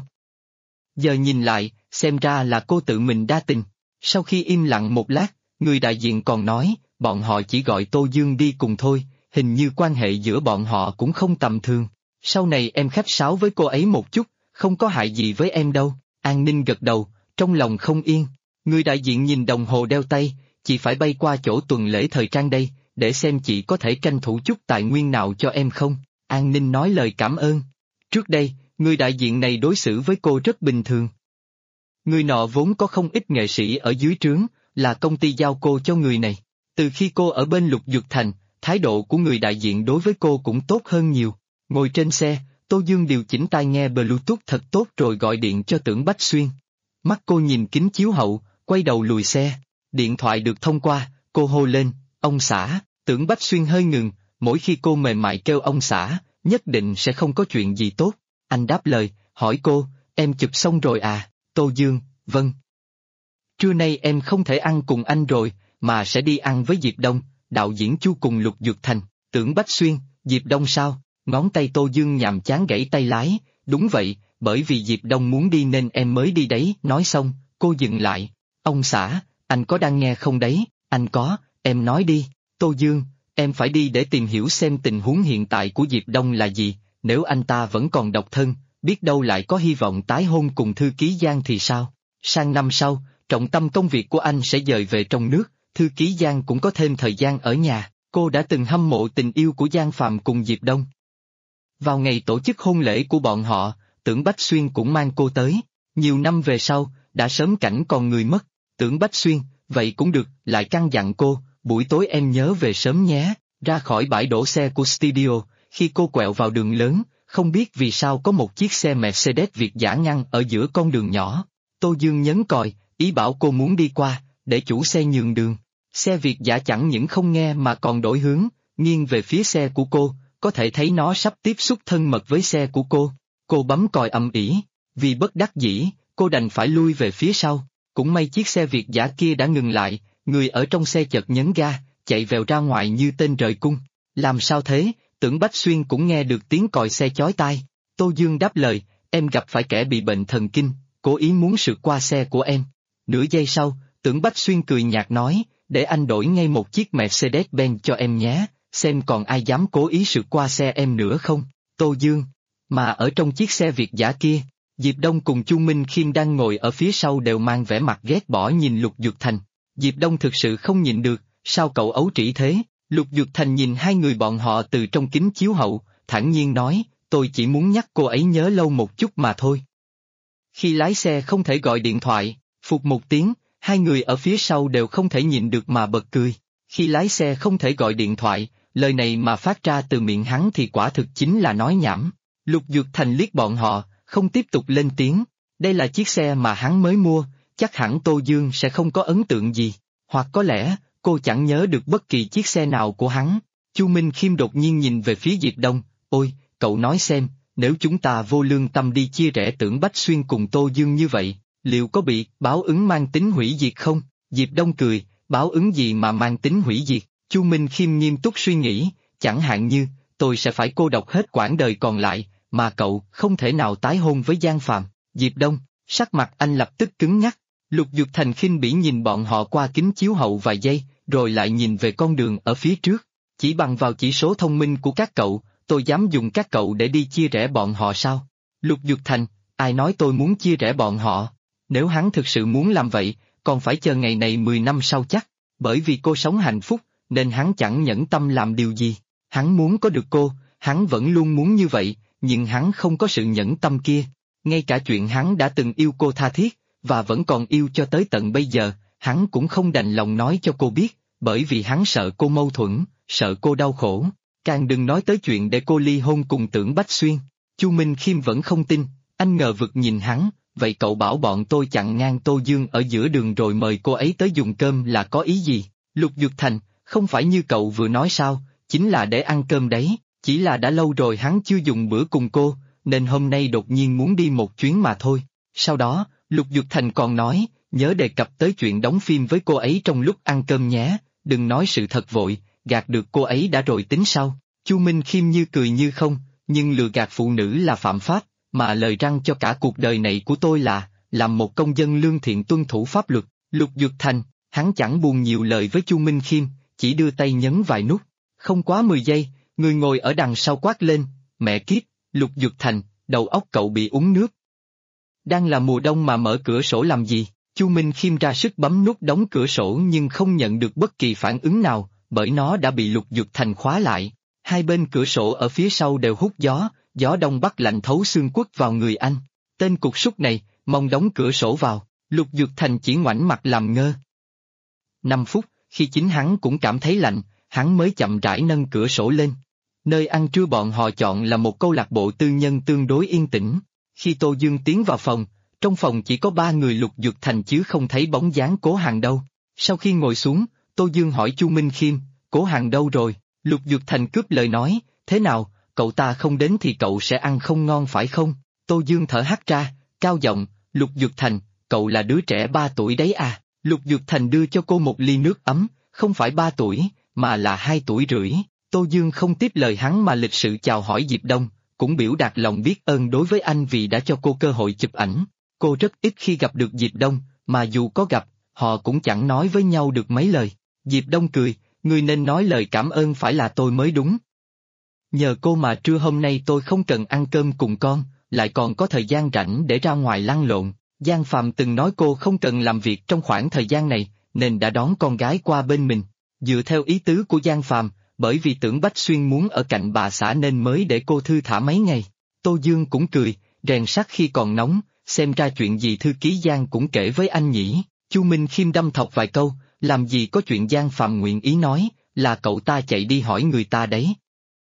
Giờ nhìn lại, xem ra là cô tự mình đa tình. Sau khi im lặng một lát, người đại diện còn nói, bọn họ chỉ gọi Tô Dương đi cùng thôi, hình như quan hệ giữa bọn họ cũng không tầm thường. Sau này em khách sáo với cô ấy một chút, không có hại gì với em đâu. An Ninh gật đầu, trong lòng không yên. Người đại diện nhìn đồng hồ đeo tay, chị phải bay qua chỗ tuần lễ thời trang đây, để xem chị có thể tranh thủ chút tài nguyên nào cho em không. An Ninh nói lời cảm ơn. Trước đây, người đại diện này đối xử với cô rất bình thường. Người nọ vốn có không ít nghệ sĩ ở dưới trướng, là công ty giao cô cho người này. Từ khi cô ở bên Lục Dược Thành, thái độ của người đại diện đối với cô cũng tốt hơn nhiều. Ngồi trên xe, Tô Dương điều chỉnh tai nghe Bluetooth thật tốt rồi gọi điện cho Tưởng Bách Xuyên. Mắt cô nhìn kính chiếu hậu, quay đầu lùi xe. Điện thoại được thông qua, cô hô lên, ông xã. Tưởng Bách Xuyên hơi ngừng, mỗi khi cô mềm mại kêu ông xã, nhất định sẽ không có chuyện gì tốt. Anh đáp lời, hỏi cô, em chụp xong rồi à? Tô Dương, vâng. Trưa nay em không thể ăn cùng anh rồi, mà sẽ đi ăn với Diệp Đông, đạo diễn Chu cùng Lục Dược Thành. Tưởng Bách Xuyên, Diệp Đông sao? Ngón tay Tô Dương nhàm chán gãy tay lái, đúng vậy, bởi vì Diệp Đông muốn đi nên em mới đi đấy. Nói xong, cô dừng lại. Ông xã, anh có đang nghe không đấy? Anh có, em nói đi. Tô Dương, em phải đi để tìm hiểu xem tình huống hiện tại của Diệp Đông là gì, nếu anh ta vẫn còn độc thân, biết đâu lại có hy vọng tái hôn cùng thư ký Giang thì sao? Sang năm sau, trọng tâm công việc của anh sẽ dời về trong nước, thư ký Giang cũng có thêm thời gian ở nhà. Cô đã từng hâm mộ tình yêu của Giang Phạm cùng Diệp Đông. Vào ngày tổ chức hôn lễ của bọn họ, Tưởng Bách Xuyên cũng mang cô tới. Nhiều năm về sau, đã sớm cảnh còn người mất. Tưởng Bách Xuyên, vậy cũng được, lại căn dặn cô, buổi tối em nhớ về sớm nhé. Ra khỏi bãi đổ xe của studio, khi cô quẹo vào đường lớn, không biết vì sao có một chiếc xe Mercedes Việt dã ngăn ở giữa con đường nhỏ. Tô Dương nhấn còi, ý bảo cô muốn đi qua, để chủ xe nhường đường. Xe Việt dã chẳng những không nghe mà còn đổi hướng, nghiêng về phía xe của cô, có thể thấy nó sắp tiếp xúc thân mật với xe của cô. Cô bấm còi ầm ĩ, vì bất đắc dĩ, cô đành phải lui về phía sau. Cũng may chiếc xe Việt dã kia đã ngừng lại, người ở trong xe chợt nhấn ga, chạy vèo ra ngoài như tên rời cung. Làm sao thế? Tưởng Bách Xuyên cũng nghe được tiếng còi xe chói tai. Tô Dương đáp lời, em gặp phải kẻ bị bệnh thần kinh, cố ý muốn sượt qua xe của em. Nửa giây sau, Tưởng Bách Xuyên cười nhạt nói, để anh đổi ngay một chiếc Mercedes-Benz cho em nhé, xem còn ai dám cố ý sượt qua xe em nữa không. Tô Dương, mà ở trong chiếc xe Việt dã kia, Diệp Đông cùng Chu Minh Khiêm đang ngồi ở phía sau đều mang vẻ mặt ghét bỏ nhìn Lục Dược Thành. Diệp Đông thực sự không nhịn được, sao cậu ấu trĩ thế? Lục Dược Thành nhìn hai người bọn họ từ trong kính chiếu hậu, thản nhiên nói, tôi chỉ muốn nhắc cô ấy nhớ lâu một chút mà thôi. Khi lái xe không thể gọi điện thoại, phụt một tiếng, hai người ở phía sau đều không thể nhịn được mà bật cười. Khi lái xe không thể gọi điện thoại, lời này mà phát ra từ miệng hắn thì quả thực chính là nói nhảm. Lục Dược Thành liếc bọn họ, không tiếp tục lên tiếng. Đây là chiếc xe mà hắn mới mua, chắc hẳn Tô Dương sẽ không có ấn tượng gì. Hoặc có lẽ, cô chẳng nhớ được bất kỳ chiếc xe nào của hắn. Chu Minh Khiêm đột nhiên nhìn về phía Diệp Đông, ôi, cậu nói xem, nếu chúng ta vô lương tâm đi chia rẽ Tưởng Bách Xuyên cùng Tô Dương như vậy, liệu có bị báo ứng mang tính hủy diệt không? Diệp Đông cười, báo ứng gì mà mang tính hủy diệt? Chu Minh Khiêm nghiêm túc suy nghĩ, chẳng hạn như, tôi sẽ phải cô độc hết quãng đời còn lại, mà cậu không thể nào tái hôn với Giang Phàm. Diệp Đông, sắc mặt anh lập tức cứng ngắc. Lục Dược Thành khinh bỉ nhìn bọn họ qua kính chiếu hậu vài giây, rồi lại nhìn về con đường ở phía trước. Chỉ bằng vào chỉ số thông minh của các cậu, tôi dám dùng các cậu để đi chia rẽ bọn họ sao? Lục Dược Thành, ai nói tôi muốn chia rẽ bọn họ? Nếu hắn thực sự muốn làm vậy, còn phải chờ ngày này 10 năm sau chắc. Bởi vì cô sống hạnh phúc, nên hắn chẳng nhẫn tâm làm điều gì. Hắn muốn có được cô, hắn vẫn luôn muốn như vậy, nhưng hắn không có sự nhẫn tâm kia. Ngay cả chuyện hắn đã từng yêu cô tha thiết, và vẫn còn yêu cho tới tận bây giờ, hắn cũng không đành lòng nói cho cô biết, bởi vì hắn sợ cô mâu thuẫn, sợ cô đau khổ. Càng đừng nói tới chuyện để cô ly hôn cùng Tưởng Bách Xuyên. Chu Minh Khiêm vẫn không tin, anh ngờ vực nhìn hắn, vậy cậu bảo bọn tôi chặn ngang Tô Dương ở giữa đường rồi mời cô ấy tới dùng cơm là có ý gì? Lục Dược Thành, không phải như cậu vừa nói sao, chính là để ăn cơm đấy, chỉ là đã lâu rồi hắn chưa dùng bữa cùng cô, nên hôm nay đột nhiên muốn đi một chuyến mà thôi. Sau đó, Lục Dược Thành còn nói, nhớ đề cập tới chuyện đóng phim với cô ấy trong lúc ăn cơm nhé, đừng nói sự thật vội, gạt được cô ấy đã rồi tính sau. Chu Minh Khiêm như cười như không, nhưng lừa gạt phụ nữ là phạm pháp, mà lời răn cho cả cuộc đời này của tôi là, làm một công dân lương thiện tuân thủ pháp luật. Lục Dược Thành, hắn chẳng buồn nhiều lời với Chu Minh Khiêm, chỉ đưa tay nhấn vài nút. Không quá 10 giây, người ngồi ở đằng sau quát lên, mẹ kiếp, Lục Dược Thành, đầu óc cậu bị uống nước. Đang là mùa đông mà mở cửa sổ làm gì? Chu Minh Khiêm ra sức bấm nút đóng cửa sổ nhưng không nhận được bất kỳ phản ứng nào, bởi nó đã bị Lục Dược Thành khóa lại. Hai bên cửa sổ ở phía sau đều hút gió, gió đông bắc lạnh thấu xương quất vào người anh. Tên cục súc này, mong đóng cửa sổ vào. Lục Dược Thành chỉ ngoảnh mặt làm ngơ. 5 phút, khi chính hắn cũng cảm thấy lạnh, hắn mới chậm rãi nâng cửa sổ lên. Nơi ăn trưa bọn họ chọn là một câu lạc bộ tư nhân tương đối yên tĩnh. Khi Tô Dương tiến vào phòng, trong phòng chỉ có 3 người Lục Dược Thành chứ không thấy bóng dáng Cố Hàn đâu. Sau khi ngồi xuống, Tô Dương hỏi Chu Minh Khiêm, Cố Hàn đâu rồi? Lục Dược Thành cướp lời nói, thế nào, cậu ta không đến thì cậu sẽ ăn không ngon phải không? Tô Dương thở hắt ra, cao giọng, Lục Dược Thành, cậu là đứa trẻ 3 tuổi đấy à? Lục Dược Thành đưa cho cô một ly nước ấm, không phải 3 tuổi, mà là 2 tuổi rưỡi. Tô Dương không tiếp lời hắn mà lịch sự chào hỏi Diệp Đông, cũng biểu đạt lòng biết ơn đối với anh vì đã cho cô cơ hội chụp ảnh. Cô rất ít khi gặp được Diệp Đông, mà dù có gặp, họ cũng chẳng nói với nhau được mấy lời. Diệp Đông cười, người nên nói lời cảm ơn phải là tôi mới đúng. Nhờ cô mà trưa hôm nay tôi không cần ăn cơm cùng con, lại còn có thời gian rảnh để ra ngoài lăn lộn. Giang Phàm từng nói cô không cần làm việc trong khoảng thời gian này, nên đã đón con gái qua bên mình. Dựa theo ý tứ của Giang Phàm, bởi vì Tưởng Bách Xuyên muốn ở cạnh bà xã nên mới để cô thư thả mấy ngày. Tô Dương cũng cười, rèn sắt khi còn nóng, xem ra chuyện gì thư ký Giang cũng kể với anh nhỉ. Chu Minh Khiêm đâm thọc vài câu, làm gì có chuyện Giang Phàm nguyện ý nói, là cậu ta chạy đi hỏi người ta đấy.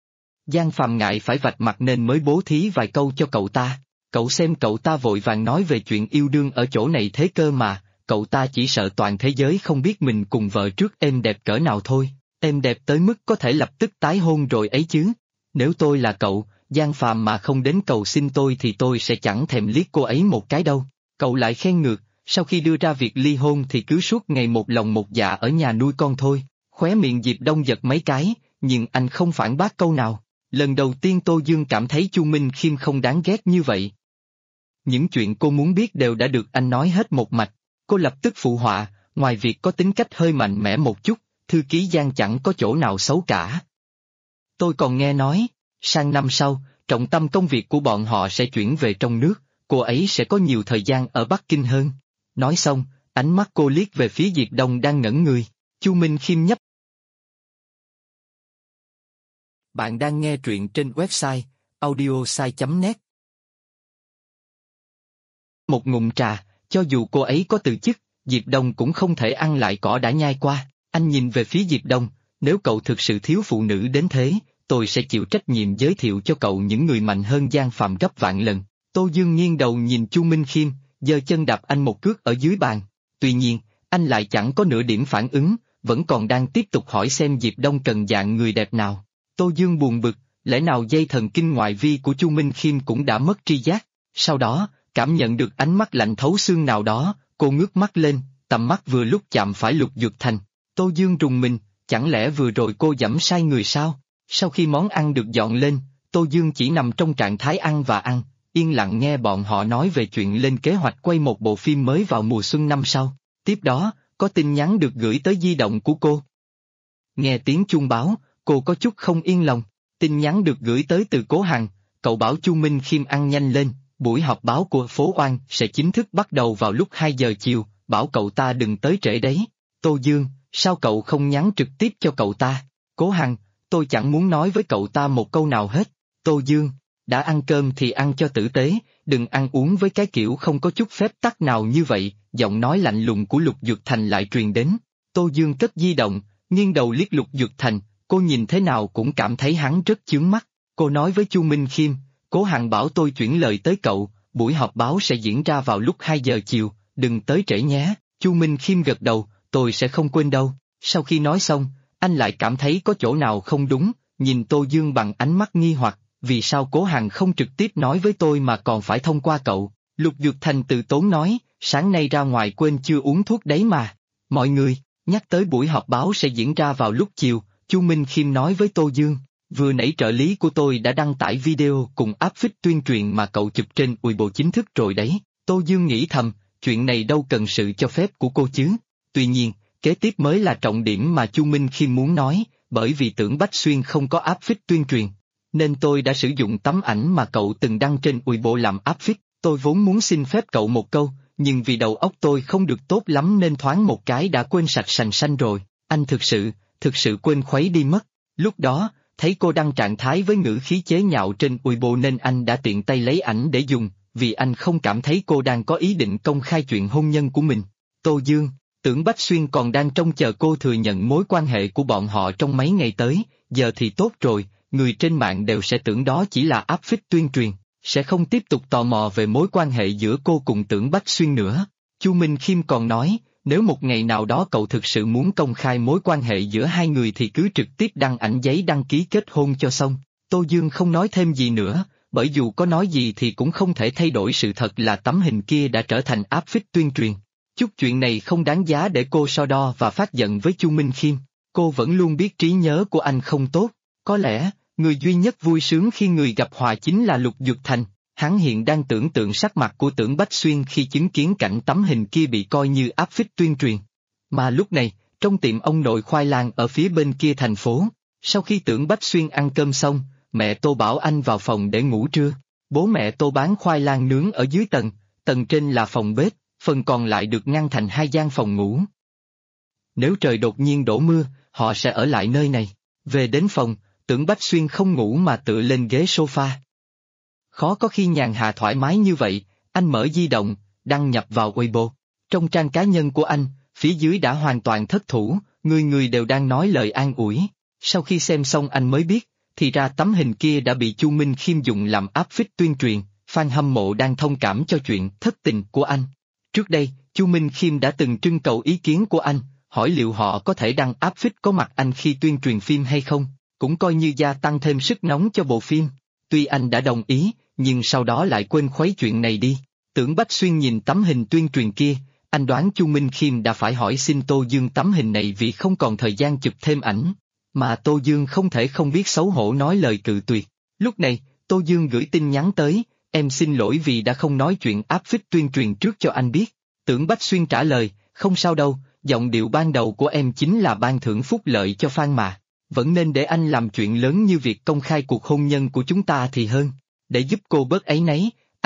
Giang Phàm ngại phải vạch mặt nên mới bố thí vài câu cho cậu ta. Cậu xem cậu ta vội vàng nói về chuyện yêu đương ở chỗ này thế cơ mà, cậu ta chỉ sợ toàn thế giới không biết mình cùng vợ trước êm đẹp cỡ nào thôi, êm đẹp tới mức có thể lập tức tái hôn rồi ấy chứ. Nếu tôi là cậu, Giang Phàm mà không đến cầu xin tôi thì tôi sẽ chẳng thèm liếc cô ấy một cái đâu. Cậu lại khen ngược, sau khi đưa ra việc ly hôn thì cứ suốt ngày một lòng một dạ ở nhà nuôi con thôi. Khóe miệng Diệp Đông giật mấy cái, nhưng anh không phản bác câu nào. Lần đầu tiên Tô Dương cảm thấy Chu Minh Khiêm không đáng ghét như vậy. Những chuyện cô muốn biết đều đã được anh nói hết một mạch. Cô lập tức phụ họa, ngoài việc có tính cách hơi mạnh mẽ một chút, thư ký Giang chẳng có chỗ nào xấu cả. Tôi còn nghe nói, sang năm sau, trọng tâm công việc của bọn họ sẽ chuyển về trong nước, cô ấy sẽ có nhiều thời gian ở Bắc Kinh hơn. Nói xong, ánh mắt cô liếc về phía Diệp Đông đang ngẩn người. Chu Minh Khiêm nhấp. Bạn đang nghe truyện trên website audiosai.net. Một ngụm trà, cho dù cô ấy có từ chức, Diệp Đông cũng không thể ăn lại cỏ đã nhai qua. Anh nhìn về phía Diệp Đông, nếu cậu thực sự thiếu phụ nữ đến thế, tôi sẽ chịu trách nhiệm giới thiệu cho cậu những người mạnh hơn Giang Phạm gấp vạn lần. Tô Dương nghiêng đầu nhìn Chu Minh Khiêm, giơ chân đạp anh một cước ở dưới bàn. Tuy nhiên, anh lại chẳng có nửa điểm phản ứng, vẫn còn đang tiếp tục hỏi xem Diệp Đông cần dạng người đẹp nào. Tô Dương buồn bực, lẽ nào dây thần kinh ngoại vi của Chu Minh Khiêm cũng đã mất tri giác. Sau đó, cảm nhận được ánh mắt lạnh thấu xương nào đó, cô ngước mắt lên, tầm mắt vừa lúc chạm phải Lục Dược Thành. Tô Dương rùng mình, chẳng lẽ vừa rồi cô giẫm sai người sao? Sau khi món ăn được dọn lên, Tô Dương chỉ nằm trong trạng thái ăn và ăn, yên lặng nghe bọn họ nói về chuyện lên kế hoạch quay một bộ phim mới vào mùa xuân năm sau. Tiếp đó, có tin nhắn được gửi tới di động của cô. Nghe tiếng chuông báo, cô có chút không yên lòng. Tin nhắn được gửi tới từ Cố Hằng, cậu bảo Chu Minh Khiêm ăn nhanh lên, buổi họp báo của Phố Oan sẽ chính thức bắt đầu vào lúc 2 giờ chiều, bảo cậu ta đừng tới trễ đấy. Tô Dương, sao cậu không nhắn trực tiếp cho cậu ta? Cố Hằng, tôi chẳng muốn nói với cậu ta một câu nào hết. Tô Dương, đã ăn cơm thì ăn cho tử tế, đừng ăn uống với cái kiểu không có chút phép tắc nào như vậy. Giọng nói lạnh lùng của Lục Dược Thành lại truyền đến. Tô Dương cất di động, nghiêng đầu liếc Lục Dược Thành, cô nhìn thế nào cũng cảm thấy hắn rất chướng mắt. Cô nói với Chu Minh Khiêm, Cố Hằng bảo tôi chuyển lời tới cậu, buổi họp báo sẽ diễn ra vào lúc 2 giờ chiều, đừng tới trễ nhé. Chu Minh Khiêm gật đầu, tôi sẽ không quên đâu. Sau khi nói xong, anh lại cảm thấy có chỗ nào không đúng, nhìn Tô Dương bằng ánh mắt nghi hoặc, vì sao Cố Hằng không trực tiếp nói với tôi mà còn phải thông qua cậu. Lục Dược Thành từ tốn nói, sáng nay ra ngoài quên chưa uống thuốc đấy mà. Mọi người, nhắc tới buổi họp báo sẽ diễn ra vào lúc chiều, Chu Minh Khiêm nói với Tô Dương, vừa nãy trợ lý của tôi đã đăng tải video cùng áp phích tuyên truyền mà cậu chụp trên Weibo chính thức rồi đấy. Tô Dương nghĩ thầm, chuyện này đâu cần sự cho phép của cô chứ. Tuy nhiên, kế tiếp mới là trọng điểm mà Chu Minh Khiêm muốn nói, bởi vì Tưởng Bách Xuyên không có áp phích tuyên truyền, nên tôi đã sử dụng tấm ảnh mà cậu từng đăng trên Weibo làm áp phích. Tôi vốn muốn xin phép cậu một câu, nhưng vì đầu óc tôi không được tốt lắm nên thoáng một cái đã quên sạch sành xanh rồi. Anh thực sự quên khuấy đi mất. Lúc đó, thấy cô đăng trạng thái với ngữ khí chế nhạo trên Weibo nên anh đã tiện tay lấy ảnh để dùng, vì anh không cảm thấy cô đang có ý định công khai chuyện hôn nhân của mình. Tô Dương, Tưởng Bách Xuyên còn đang trông chờ cô thừa nhận mối quan hệ của bọn họ trong mấy ngày tới, giờ thì tốt rồi, người trên mạng đều sẽ tưởng đó chỉ là áp phích tuyên truyền, sẽ không tiếp tục tò mò về mối quan hệ giữa cô cùng Tưởng Bách Xuyên nữa. Chu Minh Khiêm còn nói, nếu một ngày nào đó cậu thực sự muốn công khai mối quan hệ giữa hai người thì cứ trực tiếp đăng ảnh giấy đăng ký kết hôn cho xong. Tô Dương không nói thêm gì nữa, bởi dù có nói gì thì cũng không thể thay đổi sự thật là tấm hình kia đã trở thành áp phích tuyên truyền. Chút chuyện này không đáng giá để cô so đo và phát giận với Chu Minh Khiêm, cô vẫn luôn biết trí nhớ của anh không tốt, có lẽ, người duy nhất vui sướng khi người gặp họa chính là Lục Dược Thành. Hắn hiện đang tưởng tượng sắc mặt của Tưởng Bách Xuyên khi chứng kiến cảnh tấm hình kia bị coi như áp phích tuyên truyền. Mà lúc này, trong tiệm ông nội khoai lang ở phía bên kia thành phố, sau khi Tưởng Bách Xuyên ăn cơm xong, mẹ Tô bảo anh vào phòng để ngủ trưa. Bố mẹ Tô bán khoai lang nướng ở dưới tầng, tầng trên là phòng bếp, phần còn lại được ngăn thành 2 gian phòng ngủ. Nếu trời đột nhiên đổ mưa, họ sẽ ở lại nơi này. Về đến phòng, Tưởng Bách Xuyên không ngủ mà tựa lên ghế sofa. Khó có khi nhàn hạ thoải mái như vậy, anh mở di động, đăng nhập vào Weibo. Trong trang cá nhân của anh, phía dưới đã hoàn toàn thất thủ, người người đều đang nói lời an ủi. Sau khi xem xong anh mới biết, thì ra tấm hình kia đã bị Chu Minh Khiêm dùng làm áp phích tuyên truyền, fan hâm mộ đang thông cảm cho chuyện thất tình của anh. Trước đây, Chu Minh Khiêm đã từng trưng cầu ý kiến của anh, hỏi liệu họ có thể đăng áp phích có mặt anh khi tuyên truyền phim hay không, cũng coi như gia tăng thêm sức nóng cho bộ phim. Tuy anh đã đồng ý, nhưng sau đó lại quên khuấy chuyện này đi. Tưởng Bách Xuyên nhìn tấm hình tuyên truyền kia, anh đoán Chu Minh Khiêm đã phải hỏi xin Tô Dương tấm hình này vì không còn thời gian chụp thêm ảnh, mà Tô Dương không thể không biết xấu hổ nói lời cự tuyệt. Lúc này, Tô Dương gửi tin nhắn tới, em xin lỗi vì đã không nói chuyện áp phích tuyên truyền trước cho anh biết. Tưởng Bách Xuyên trả lời, không sao đâu, giọng điệu ban đầu của em chính là ban thưởng phúc lợi cho fan mà. Vẫn nên để anh làm chuyện lớn như việc công khai cuộc hôn nhân của chúng ta thì hơn. Để giúp cô bớt áy náy,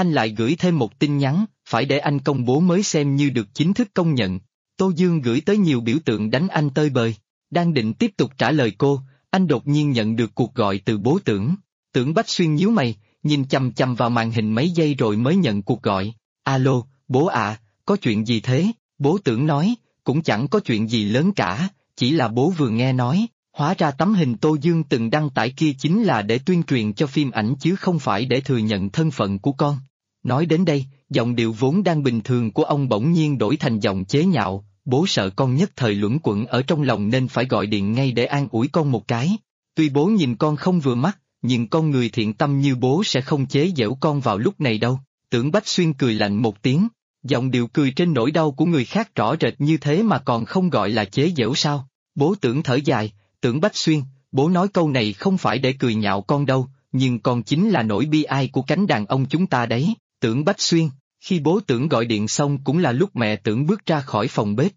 anh lại gửi thêm một tin nhắn, phải để anh công bố mới xem như được chính thức công nhận. Tô Dương gửi tới nhiều biểu tượng đánh anh tơi bời. Đang định tiếp tục trả lời cô, anh đột nhiên nhận được cuộc gọi từ bố Tưởng. Tưởng Bách Xuyên nhíu mày, nhìn chằm chằm vào màn hình mấy giây rồi mới nhận cuộc gọi. Alo, bố ạ, có chuyện gì thế? Bố Tưởng nói, cũng chẳng có chuyện gì lớn cả, chỉ là bố vừa nghe nói, hóa ra tấm hình Tô Dương từng đăng tải kia chính là để tuyên truyền cho phim ảnh chứ không phải để thừa nhận thân phận của con. Nói đến đây, giọng điệu vốn đang bình thường của ông bỗng nhiên đổi thành giọng chế nhạo, bố sợ con nhất thời luẩn quẩn ở trong lòng nên phải gọi điện ngay để an ủi con một cái. Tuy bố nhìn con không vừa mắt, nhưng con người thiện tâm như bố sẽ không chế giễu con vào lúc này đâu. Tưởng Bách Xuyên cười lạnh một tiếng, giọng điệu cười trên nỗi đau của người khác rõ rệt như thế mà còn không gọi là chế giễu sao? Bố Tưởng thở dài, Tưởng Bách Xuyên, bố nói câu này không phải để cười nhạo con đâu, nhưng con chính là nỗi bi ai của cánh đàn ông chúng ta đấy. Tưởng Bách Xuyên, khi bố Tưởng gọi điện xong cũng là lúc mẹ Tưởng bước ra khỏi phòng bếp.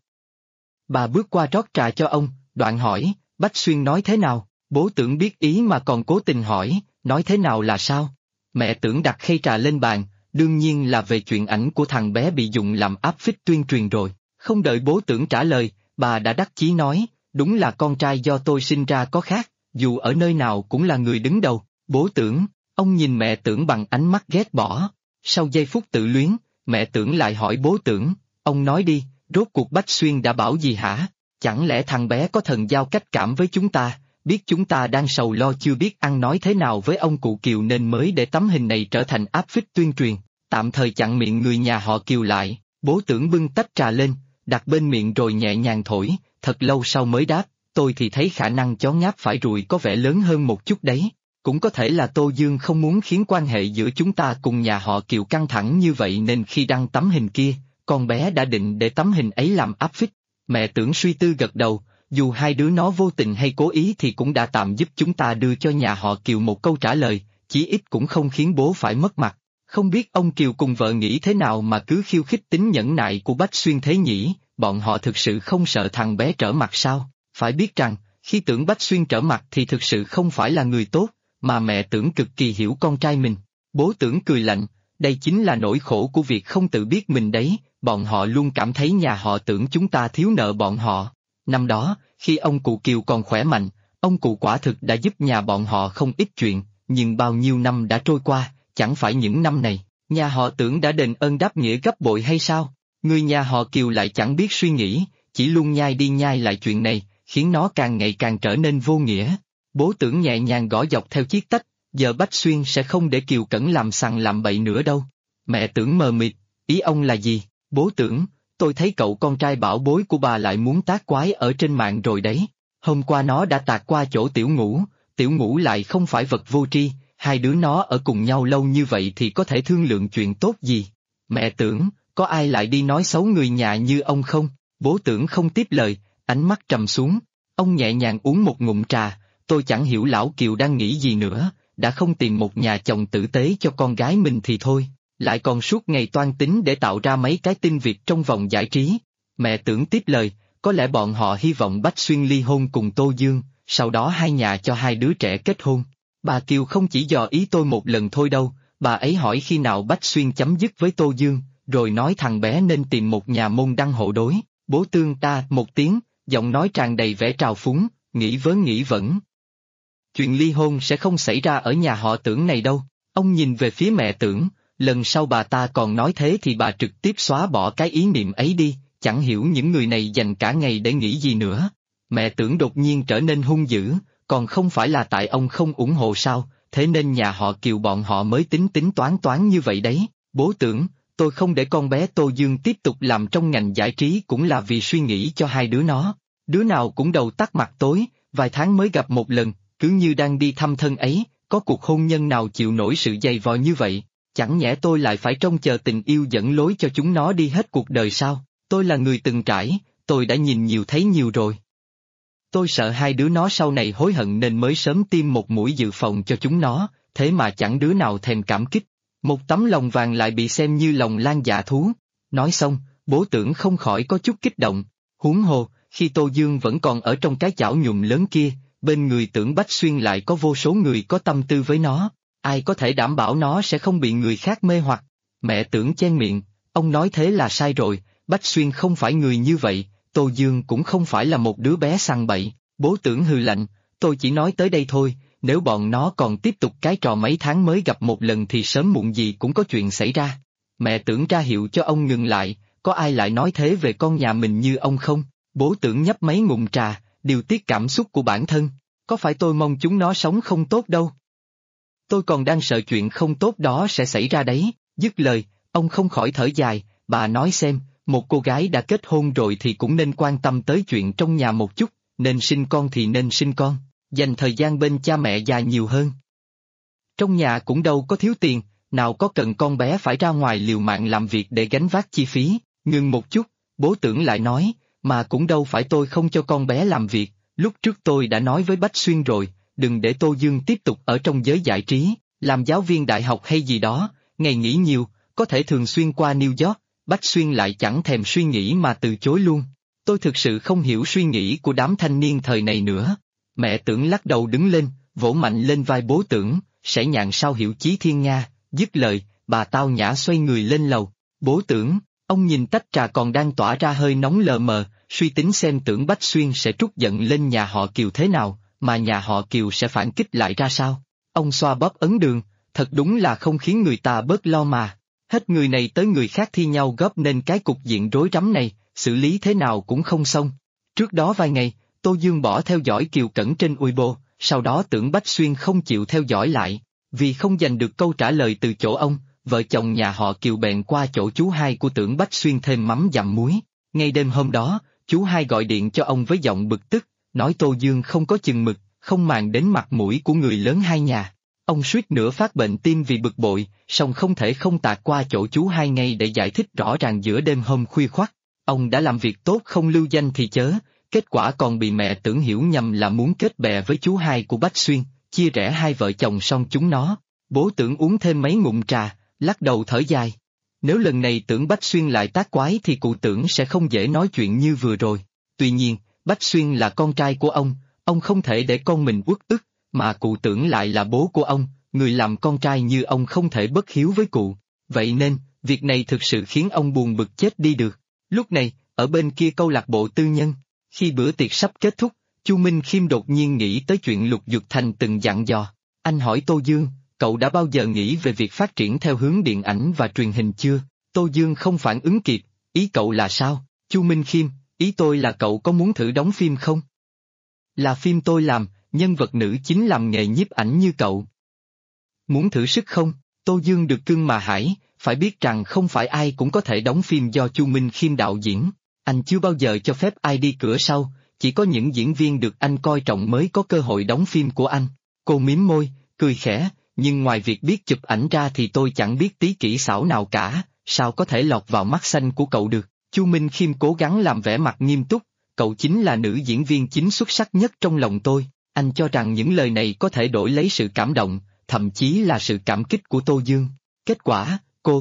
Bà bước qua rót trà cho ông, đoạn hỏi, Bách Xuyên nói thế nào? Bố Tưởng biết ý mà còn cố tình hỏi, nói thế nào là sao? Mẹ Tưởng đặt khay trà lên bàn, đương nhiên là về chuyện ảnh của thằng bé bị dùng làm áp phích tuyên truyền rồi. Không đợi bố Tưởng trả lời, bà đã đắc chí nói, đúng là con trai do tôi sinh ra có khác, dù ở nơi nào cũng là người đứng đầu. Bố Tưởng, ông nhìn mẹ Tưởng bằng ánh mắt ghét bỏ. Sau giây phút tự luyến, mẹ Tưởng lại hỏi bố Tưởng, ông nói đi, rốt cuộc Bách Xuyên đã bảo gì hả? Chẳng lẽ thằng bé có thần giao cách cảm với chúng ta, biết chúng ta đang sầu lo chưa biết ăn nói thế nào với ông cụ Kiều nên mới để tấm hình này trở thành áp phích tuyên truyền, tạm thời chặn miệng người nhà họ Kiều lại. Bố Tưởng bưng tách trà lên, đặt bên miệng rồi nhẹ nhàng thổi, thật lâu sau mới đáp, tôi thì thấy khả năng chó ngáp phải ruồi có vẻ lớn hơn một chút đấy. Cũng có thể là Tô Dương không muốn khiến quan hệ giữa chúng ta cùng nhà họ Kiều căng thẳng như vậy nên khi đăng tấm hình kia, con bé đã định để tấm hình ấy làm áp phích. Mẹ Tưởng suy tư gật đầu, dù hai đứa nó vô tình hay cố ý thì cũng đã tạm giúp chúng ta đưa cho nhà họ Kiều một câu trả lời, chí ít cũng không khiến bố phải mất mặt. Không biết ông Kiều cùng vợ nghĩ thế nào mà cứ khiêu khích tính nhẫn nại của Bách Xuyên thế nhỉ, bọn họ thực sự không sợ thằng bé trở mặt sao? Phải biết rằng, khi Tưởng Bách Xuyên trở mặt thì thực sự không phải là người tốt, mà mẹ Tưởng cực kỳ hiểu con trai mình. Bố Tưởng cười lạnh, đây chính là nỗi khổ của việc không tự biết mình đấy, bọn họ luôn cảm thấy nhà họ Tưởng chúng ta thiếu nợ bọn họ. Năm đó, khi ông cụ Kiều còn khỏe mạnh, ông cụ quả thực đã giúp nhà bọn họ không ít chuyện, nhưng bao nhiêu năm đã trôi qua, chẳng phải những năm này, nhà họ Tưởng đã đền ơn đáp nghĩa gấp bội hay sao? Người nhà họ Kiều lại chẳng biết suy nghĩ, chỉ luôn nhai đi nhai lại chuyện này, khiến nó càng ngày càng trở nên vô nghĩa. Bố Tưởng nhẹ nhàng gõ dọc theo chiếc tách, giờ Bách Xuyên sẽ không để Kiều Cẩn làm sằng làm bậy nữa đâu. Mẹ Tưởng mờ mịt, ý ông là gì? Bố Tưởng, tôi thấy cậu con trai bảo bối của bà lại muốn tác quái ở trên mạng rồi đấy. Hôm qua nó đã tạt qua chỗ Tiểu Ngũ lại không phải vật vô tri, hai đứa nó ở cùng nhau lâu như vậy thì có thể thương lượng chuyện tốt gì. Mẹ Tưởng, có ai lại đi nói xấu người nhà như ông không? Bố Tưởng không tiếp lời, ánh mắt trầm xuống. Ông nhẹ nhàng uống một ngụm trà, tôi chẳng hiểu lão Kiều đang nghĩ gì nữa, đã không tìm một nhà chồng tử tế cho con gái mình thì thôi, lại còn suốt ngày toan tính để tạo ra mấy cái tin Việt trong vòng giải trí. Mẹ Tưởng tiếp lời, có lẽ bọn họ hy vọng Bách Xuyên ly hôn cùng Tô Dương, sau đó hai nhà cho hai đứa trẻ kết hôn. Bà Kiều không chỉ dò ý tôi một lần thôi đâu, bà ấy hỏi khi nào Bách Xuyên chấm dứt với Tô Dương, rồi nói thằng bé nên tìm một nhà môn đăng hộ đối. Bố Tương ta một tiếng, giọng nói tràn đầy vẻ trào phúng, nghĩ vớ nghĩ vẩn. Chuyện ly hôn sẽ không xảy ra ở nhà họ Tưởng này đâu. Ông nhìn về phía mẹ Tưởng, lần sau bà ta còn nói thế thì bà trực tiếp xóa bỏ cái ý niệm ấy đi, chẳng hiểu những người này dành cả ngày để nghĩ gì nữa. Mẹ Tưởng đột nhiên trở nên hung dữ, còn không phải là tại ông không ủng hộ sao, thế nên nhà họ Kiều bọn họ mới tính toán như vậy đấy. Bố Tưởng, tôi không để con bé Tô Dương tiếp tục làm trong ngành giải trí cũng là vì suy nghĩ cho hai đứa nó. Đứa nào cũng đầu tắt mặt tối, vài tháng mới gặp một lần, cứ như đang đi thăm thân ấy, có cuộc hôn nhân nào chịu nổi sự dày vò như vậy, chẳng nhẽ tôi lại phải trông chờ tình yêu dẫn lối cho chúng nó đi hết cuộc đời sao? Tôi là người từng trải, tôi đã nhìn nhiều thấy nhiều rồi. Tôi sợ hai đứa nó sau này hối hận nên mới sớm tiêm một mũi dự phòng cho chúng nó, thế mà chẳng đứa nào thèm cảm kích. Một tấm lòng vàng lại bị xem như lòng lan dạ thú. Nói xong, bố Tưởng không khỏi có chút kích động. Huống hồ, khi Tô Dương vẫn còn ở trong cái chảo nhuộm lớn kia, bên người Tưởng Bách Xuyên lại có vô số người có tâm tư với nó. Ai có thể đảm bảo nó sẽ không bị người khác mê hoặc? Mẹ Tưởng chen miệng, ông nói thế là sai rồi, Bách Xuyên không phải người như vậy, Tô Dương cũng không phải là một đứa bé sằng bậy. Bố Tưởng hừ lạnh, tôi chỉ nói tới đây thôi, nếu bọn nó còn tiếp tục cái trò mấy tháng mới gặp một lần thì sớm muộn gì cũng có chuyện xảy ra. Mẹ Tưởng ra hiệu cho ông ngừng lại, có ai lại nói thế về con nhà mình như ông không? Bố Tưởng nhấp mấy ngụm trà, điều tiết cảm xúc của bản thân, có phải tôi mong chúng nó sống không tốt đâu. Tôi còn đang sợ chuyện không tốt đó sẽ xảy ra đấy. Dứt lời, ông không khỏi thở dài, bà nói xem, một cô gái đã kết hôn rồi thì cũng nên quan tâm tới chuyện trong nhà một chút, nên sinh con thì nên sinh con, dành thời gian bên cha mẹ già nhiều hơn. Trong nhà cũng đâu có thiếu tiền, nào có cần con bé phải ra ngoài liều mạng làm việc để gánh vác chi phí. Ngừng một chút, bố Tưởng lại nói, mà cũng đâu phải tôi không cho con bé làm việc, lúc trước tôi đã nói với Bách Xuyên rồi, đừng để Tô Dương tiếp tục ở trong giới giải trí, làm giáo viên đại học hay gì đó, ngày nghỉ nhiều, có thể thường xuyên qua New York. Bách Xuyên lại chẳng thèm suy nghĩ mà từ chối luôn. Tôi thực sự không hiểu suy nghĩ của đám thanh niên thời này nữa. Mẹ Tưởng lắc đầu đứng lên, vỗ mạnh lên vai bố Tưởng, sẽ nhạn sao hiểu chí thiên nga. Dứt lời, bà tao nhã xoay người lên lầu. Bố Tưởng, ông nhìn tách trà còn đang tỏa ra hơi nóng lờ mờ, suy tính xem Tưởng Bách Xuyên sẽ trút giận lên nhà họ Kiều thế nào, mà nhà họ Kiều sẽ phản kích lại ra sao. Ông xoa bóp ấn đường, thật đúng là không khiến người ta bớt lo mà. Hết người này tới người khác thi nhau góp nên cái cục diện rối rắm này, xử lý thế nào cũng không xong. Trước đó vài ngày, Tô Dương bỏ theo dõi Kiều Cẩn trên Weibo, sau đó Tưởng Bách Xuyên không chịu theo dõi lại. Vì không giành được câu trả lời từ chỗ ông, vợ chồng nhà họ Kiều bèn qua chỗ chú hai của Tưởng Bách Xuyên thêm mắm dặm muối. Ngay đêm hôm đó, chú hai gọi điện cho ông với giọng bực tức, nói Tô Dương không có chừng mực, không màng đến mặt mũi của người lớn hai nhà. Ông suýt nữa phát bệnh tim vì bực bội, song không thể không tạt qua chỗ chú hai ngay để giải thích rõ ràng giữa đêm hôm khuya khoắt. Ông đã làm việc tốt không lưu danh thì chớ, kết quả còn bị mẹ Tưởng hiểu nhầm là muốn kết bè với chú hai của Bách Xuyên, chia rẽ hai vợ chồng xong chúng nó. Bố Tưởng uống thêm mấy ngụm trà, lắc đầu thở dài. Nếu lần này Tưởng Bách Xuyên lại tác quái thì cụ Tưởng sẽ không dễ nói chuyện như vừa rồi. Tuy nhiên, Bách Xuyên là con trai của ông không thể để con mình uất ức, mà cụ Tưởng lại là bố của ông, người làm con trai như ông không thể bất hiếu với cụ. Vậy nên, việc này thực sự khiến ông buồn bực chết đi được. Lúc này, ở bên kia câu lạc bộ tư nhân, khi bữa tiệc sắp kết thúc, Chu Minh Khiêm đột nhiên nghĩ tới chuyện Lục Dược Thành từng dặn dò. Anh hỏi Tô Dương, cậu đã bao giờ nghĩ về việc phát triển theo hướng điện ảnh và truyền hình chưa? Tô Dương không phản ứng kịp, ý cậu là sao? Chu Minh Khiêm, ý tôi là cậu có muốn thử đóng phim không? Là phim tôi làm, nhân vật nữ chính làm nghề nhiếp ảnh như cậu. Muốn thử sức không? Tô Dương được cưng mà hải, phải biết rằng không phải ai cũng có thể đóng phim do Chu Minh Khiêm đạo diễn. Anh chưa bao giờ cho phép ai đi cửa sau, chỉ có những diễn viên được anh coi trọng mới có cơ hội đóng phim của anh. Cô mím môi, cười khẽ, nhưng ngoài việc biết chụp ảnh ra thì tôi chẳng biết tí kỹ xảo nào cả, sao có thể lọt vào mắt xanh của cậu được? Chu Minh Khiêm cố gắng làm vẻ mặt nghiêm túc, cậu chính là nữ diễn viên chính xuất sắc nhất trong lòng tôi. Anh cho rằng những lời này có thể đổi lấy sự cảm động, thậm chí là sự cảm kích của Tô Dương. Kết quả,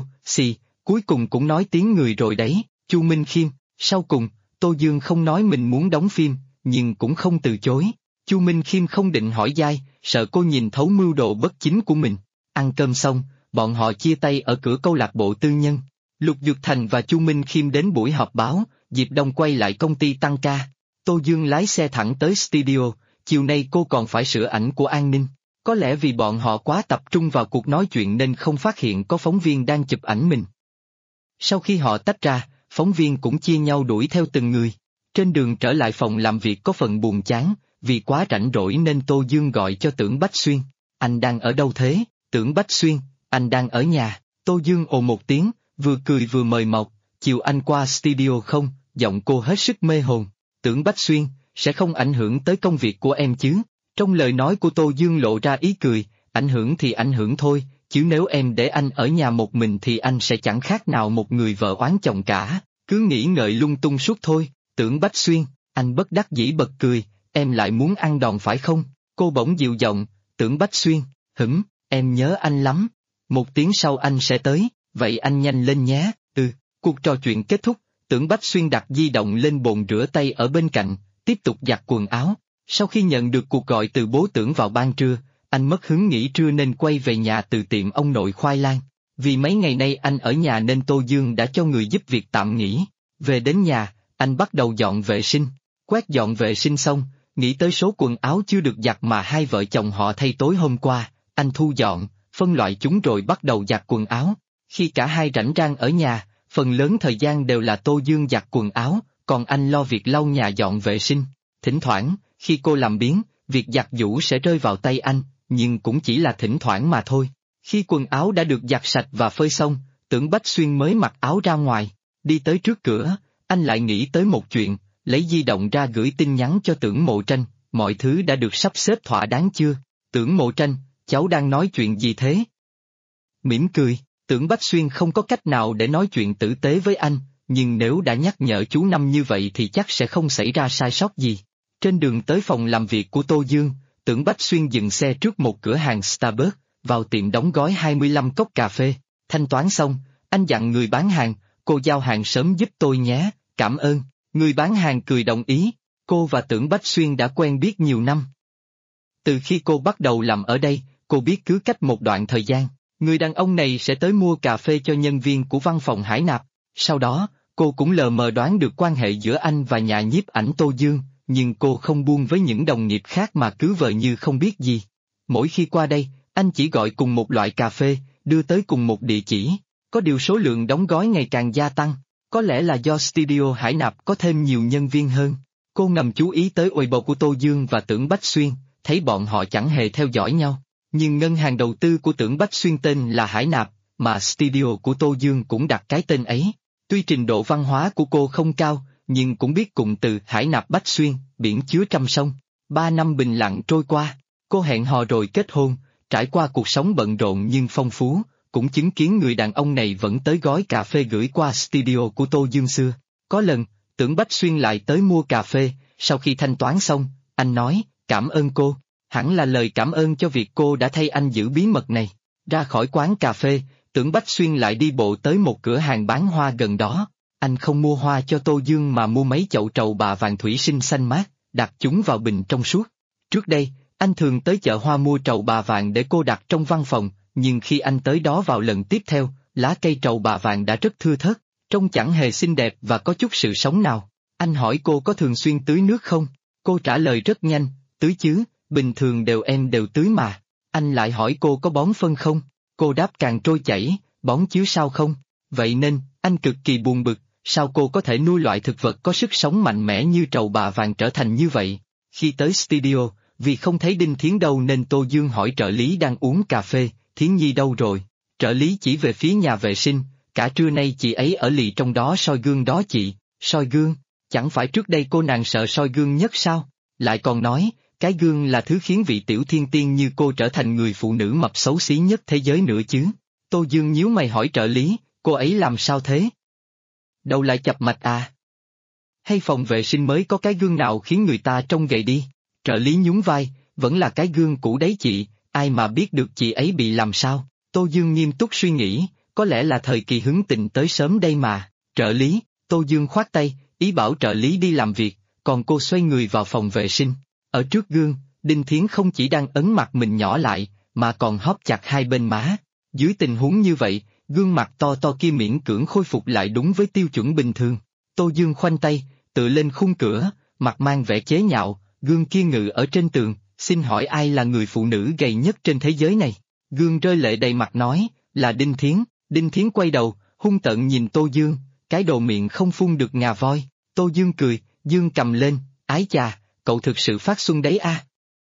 cuối cùng cũng nói tiếng người rồi đấy. Chu Minh Khiêm, sau cùng, Tô Dương không nói mình muốn đóng phim, nhưng cũng không từ chối. Chu Minh Khiêm không định hỏi dai, sợ cô nhìn thấu mưu đồ bất chính của mình. Ăn cơm xong, bọn họ chia tay ở cửa câu lạc bộ tư nhân. Lục Dược Thành và Chu Minh Khiêm đến buổi họp báo, Diệp Đông quay lại công ty tăng ca. Tô Dương lái xe thẳng tới studio, chiều nay cô còn phải sửa ảnh của An Ninh. Có lẽ vì bọn họ quá tập trung vào cuộc nói chuyện nên không phát hiện có phóng viên đang chụp ảnh mình. Sau khi họ tách ra, phóng viên cũng chia nhau đuổi theo từng người. Trên đường trở lại phòng làm việc có phần buồn chán, vì quá rảnh rỗi nên Tô Dương gọi cho Tưởng Bách Xuyên. Anh đang ở đâu thế? Tưởng Bách Xuyên, anh đang ở nhà. Tô Dương ồ một tiếng, vừa cười vừa mời mọc, chiều anh qua studio không? Giọng cô hết sức mê hồn. Tưởng Bách Xuyên, sẽ không ảnh hưởng tới công việc của em chứ? Trong lời nói của Tô Dương lộ ra ý cười, ảnh hưởng thì ảnh hưởng thôi, chứ nếu em để anh ở nhà một mình thì anh sẽ chẳng khác nào một người vợ oán chồng cả, cứ nghĩ ngợi lung tung suốt thôi. Tưởng Bách Xuyên, anh bất đắc dĩ bật cười, em lại muốn ăn đòn phải không? Cô bỗng dịu giọng, Tưởng Bách Xuyên, em nhớ anh lắm. Một tiếng sau anh sẽ tới, vậy anh nhanh lên nhé. Cuộc trò chuyện kết thúc, Tưởng Bách Xuyên đặt di động lên bồn rửa tay ở bên cạnh, tiếp tục giặt quần áo. Sau khi nhận được cuộc gọi từ bố Tưởng vào ban trưa, anh mất hứng nghỉ trưa nên quay về nhà từ tiệm ông nội khoai lang. Vì mấy ngày nay anh ở nhà nên Tô Dương đã cho người giúp việc tạm nghỉ. Về đến nhà, anh bắt đầu dọn vệ sinh. Quét dọn vệ sinh xong, nghĩ tới số quần áo chưa được giặt mà hai vợ chồng họ thay tối hôm qua, anh thu dọn, phân loại chúng rồi bắt đầu giặt quần áo. Khi cả hai rảnh rang ở nhà, phần lớn thời gian đều là Tô Dương giặt quần áo, còn anh lo việc lau nhà dọn vệ sinh. Thỉnh thoảng, khi cô làm biếng, việc giặt giũ sẽ rơi vào tay anh, nhưng cũng chỉ là thỉnh thoảng mà thôi. Khi quần áo đã được giặt sạch và phơi xong, Tưởng Bách Xuyên mới mặc áo ra ngoài. Đi tới trước cửa, anh lại nghĩ tới một chuyện, lấy di động ra gửi tin nhắn cho Tưởng Mộ Tranh, mọi thứ đã được sắp xếp thỏa đáng chưa? Tưởng Mộ Tranh, cháu đang nói chuyện gì thế? Mỉm cười, Tưởng Bách Xuyên không có cách nào để nói chuyện tử tế với anh, nhưng nếu đã nhắc nhở chú Năm như vậy thì chắc sẽ không xảy ra sai sót gì. Trên đường tới phòng làm việc của Tô Dương, Tưởng Bách Xuyên dừng xe trước một cửa hàng Starbucks, vào tiệm đóng gói 25 cốc cà phê. Thanh toán xong, anh dặn người bán hàng, cô giao hàng sớm giúp tôi nhé, cảm ơn. Người bán hàng cười đồng ý, cô và Tưởng Bách Xuyên đã quen biết nhiều năm. Từ khi cô bắt đầu làm ở đây, cô biết cứ cách một đoạn thời gian, người đàn ông này sẽ tới mua cà phê cho nhân viên của văn phòng Hải Nạp. Sau đó, cô cũng lờ mờ đoán được quan hệ giữa anh và nhà nhiếp ảnh Tô Dương, nhưng cô không buông với những đồng nghiệp khác mà cứ vờ như không biết gì. Mỗi khi qua đây, anh chỉ gọi cùng một loại cà phê, đưa tới cùng một địa chỉ. Có điều số lượng đóng gói ngày càng gia tăng, có lẽ là do studio Hải Nạp có thêm nhiều nhân viên hơn. Cô ngầm chú ý tới Weibo của Tô Dương và Tưởng Bách Xuyên, thấy bọn họ chẳng hề theo dõi nhau. Nhưng ngân hàng đầu tư của Tưởng Bách Xuyên tên là Hải Nạp, mà studio của Tô Dương cũng đặt cái tên ấy. Tuy trình độ văn hóa của cô không cao, nhưng cũng biết cụm từ Hải Nạp Bách Xuyên, biển chứa trăm sông. 3 năm bình lặng trôi qua, cô hẹn hò rồi kết hôn, trải qua cuộc sống bận rộn nhưng phong phú, cũng chứng kiến người đàn ông này vẫn tới gói cà phê gửi qua studio của Tô Dương xưa. Có lần, Tưởng Bách Xuyên lại tới mua cà phê, sau khi thanh toán xong, anh nói, cảm ơn cô, hẳn là lời cảm ơn cho việc cô đã thay anh giữ bí mật này. Ra khỏi quán cà phê, Tưởng Bách Xuyên lại đi bộ tới một cửa hàng bán hoa gần đó. Anh không mua hoa cho Tô Dương mà mua mấy chậu trầu bà vàng thủy sinh xanh mát, đặt chúng vào bình trong suốt. Trước đây, anh thường tới chợ hoa mua trầu bà vàng để cô đặt trong văn phòng, nhưng khi anh tới đó vào lần tiếp theo, lá cây trầu bà vàng đã rất thưa thớt, trông chẳng hề xinh đẹp và có chút sự sống nào. Anh hỏi cô có thường xuyên tưới nước không? Cô trả lời rất nhanh, tưới chứ, bình thường em đều tưới mà. Anh lại hỏi cô có bón phân không? Cô đáp càng trôi chảy, bón chứ sao không? Vậy nên, anh cực kỳ buồn bực, sao cô có thể nuôi loại thực vật có sức sống mạnh mẽ như trầu bà vàng trở thành như vậy? Khi tới studio, vì không thấy Đinh Thiến đâu nên Tô Dương hỏi trợ lý đang uống cà phê, Thiến Nhi đâu rồi? Trợ lý chỉ về phía nhà vệ sinh, cả trưa nay chị ấy ở lì trong đó soi gương đó chị, soi gương, chẳng phải trước đây cô nàng sợ soi gương nhất sao? Lại còn nói, cái gương là thứ khiến vị tiểu thiên tiên như cô trở thành người phụ nữ mập xấu xí nhất thế giới nữa chứ. Tô Dương nhíu mày hỏi trợ lý, cô ấy làm sao thế? Đâu lại chập mạch à? Hay phòng vệ sinh mới có cái gương nào khiến người ta trông gầy đi? Trợ lý nhún vai, vẫn là cái gương cũ đấy chị, ai mà biết được chị ấy bị làm sao? Tô Dương nghiêm túc suy nghĩ, có lẽ là thời kỳ hứng tình tới sớm đây mà. Trợ lý, Tô Dương khoát tay, ý bảo trợ lý đi làm việc, còn cô xoay người vào phòng vệ sinh. Ở trước gương, Đinh Thiến không chỉ đang ấn mặt mình nhỏ lại, mà còn hóp chặt hai bên má. Dưới tình huống như vậy, gương mặt to to kia miễn cưỡng khôi phục lại đúng với tiêu chuẩn bình thường. Tô Dương khoanh tay, tựa lên khung cửa, mặt mang vẻ chế nhạo, gương kia ngự ở trên tường, xin hỏi ai là người phụ nữ gầy nhất trên thế giới này? Gương rơi lệ đầy mặt nói, là Đinh Thiến. Đinh Thiến quay đầu, hung tợn nhìn Tô Dương, cái đồ miệng không phun được ngà voi. Tô Dương cười, Dương cầm lên, ái chà, cậu thực sự phát xuân đấy à?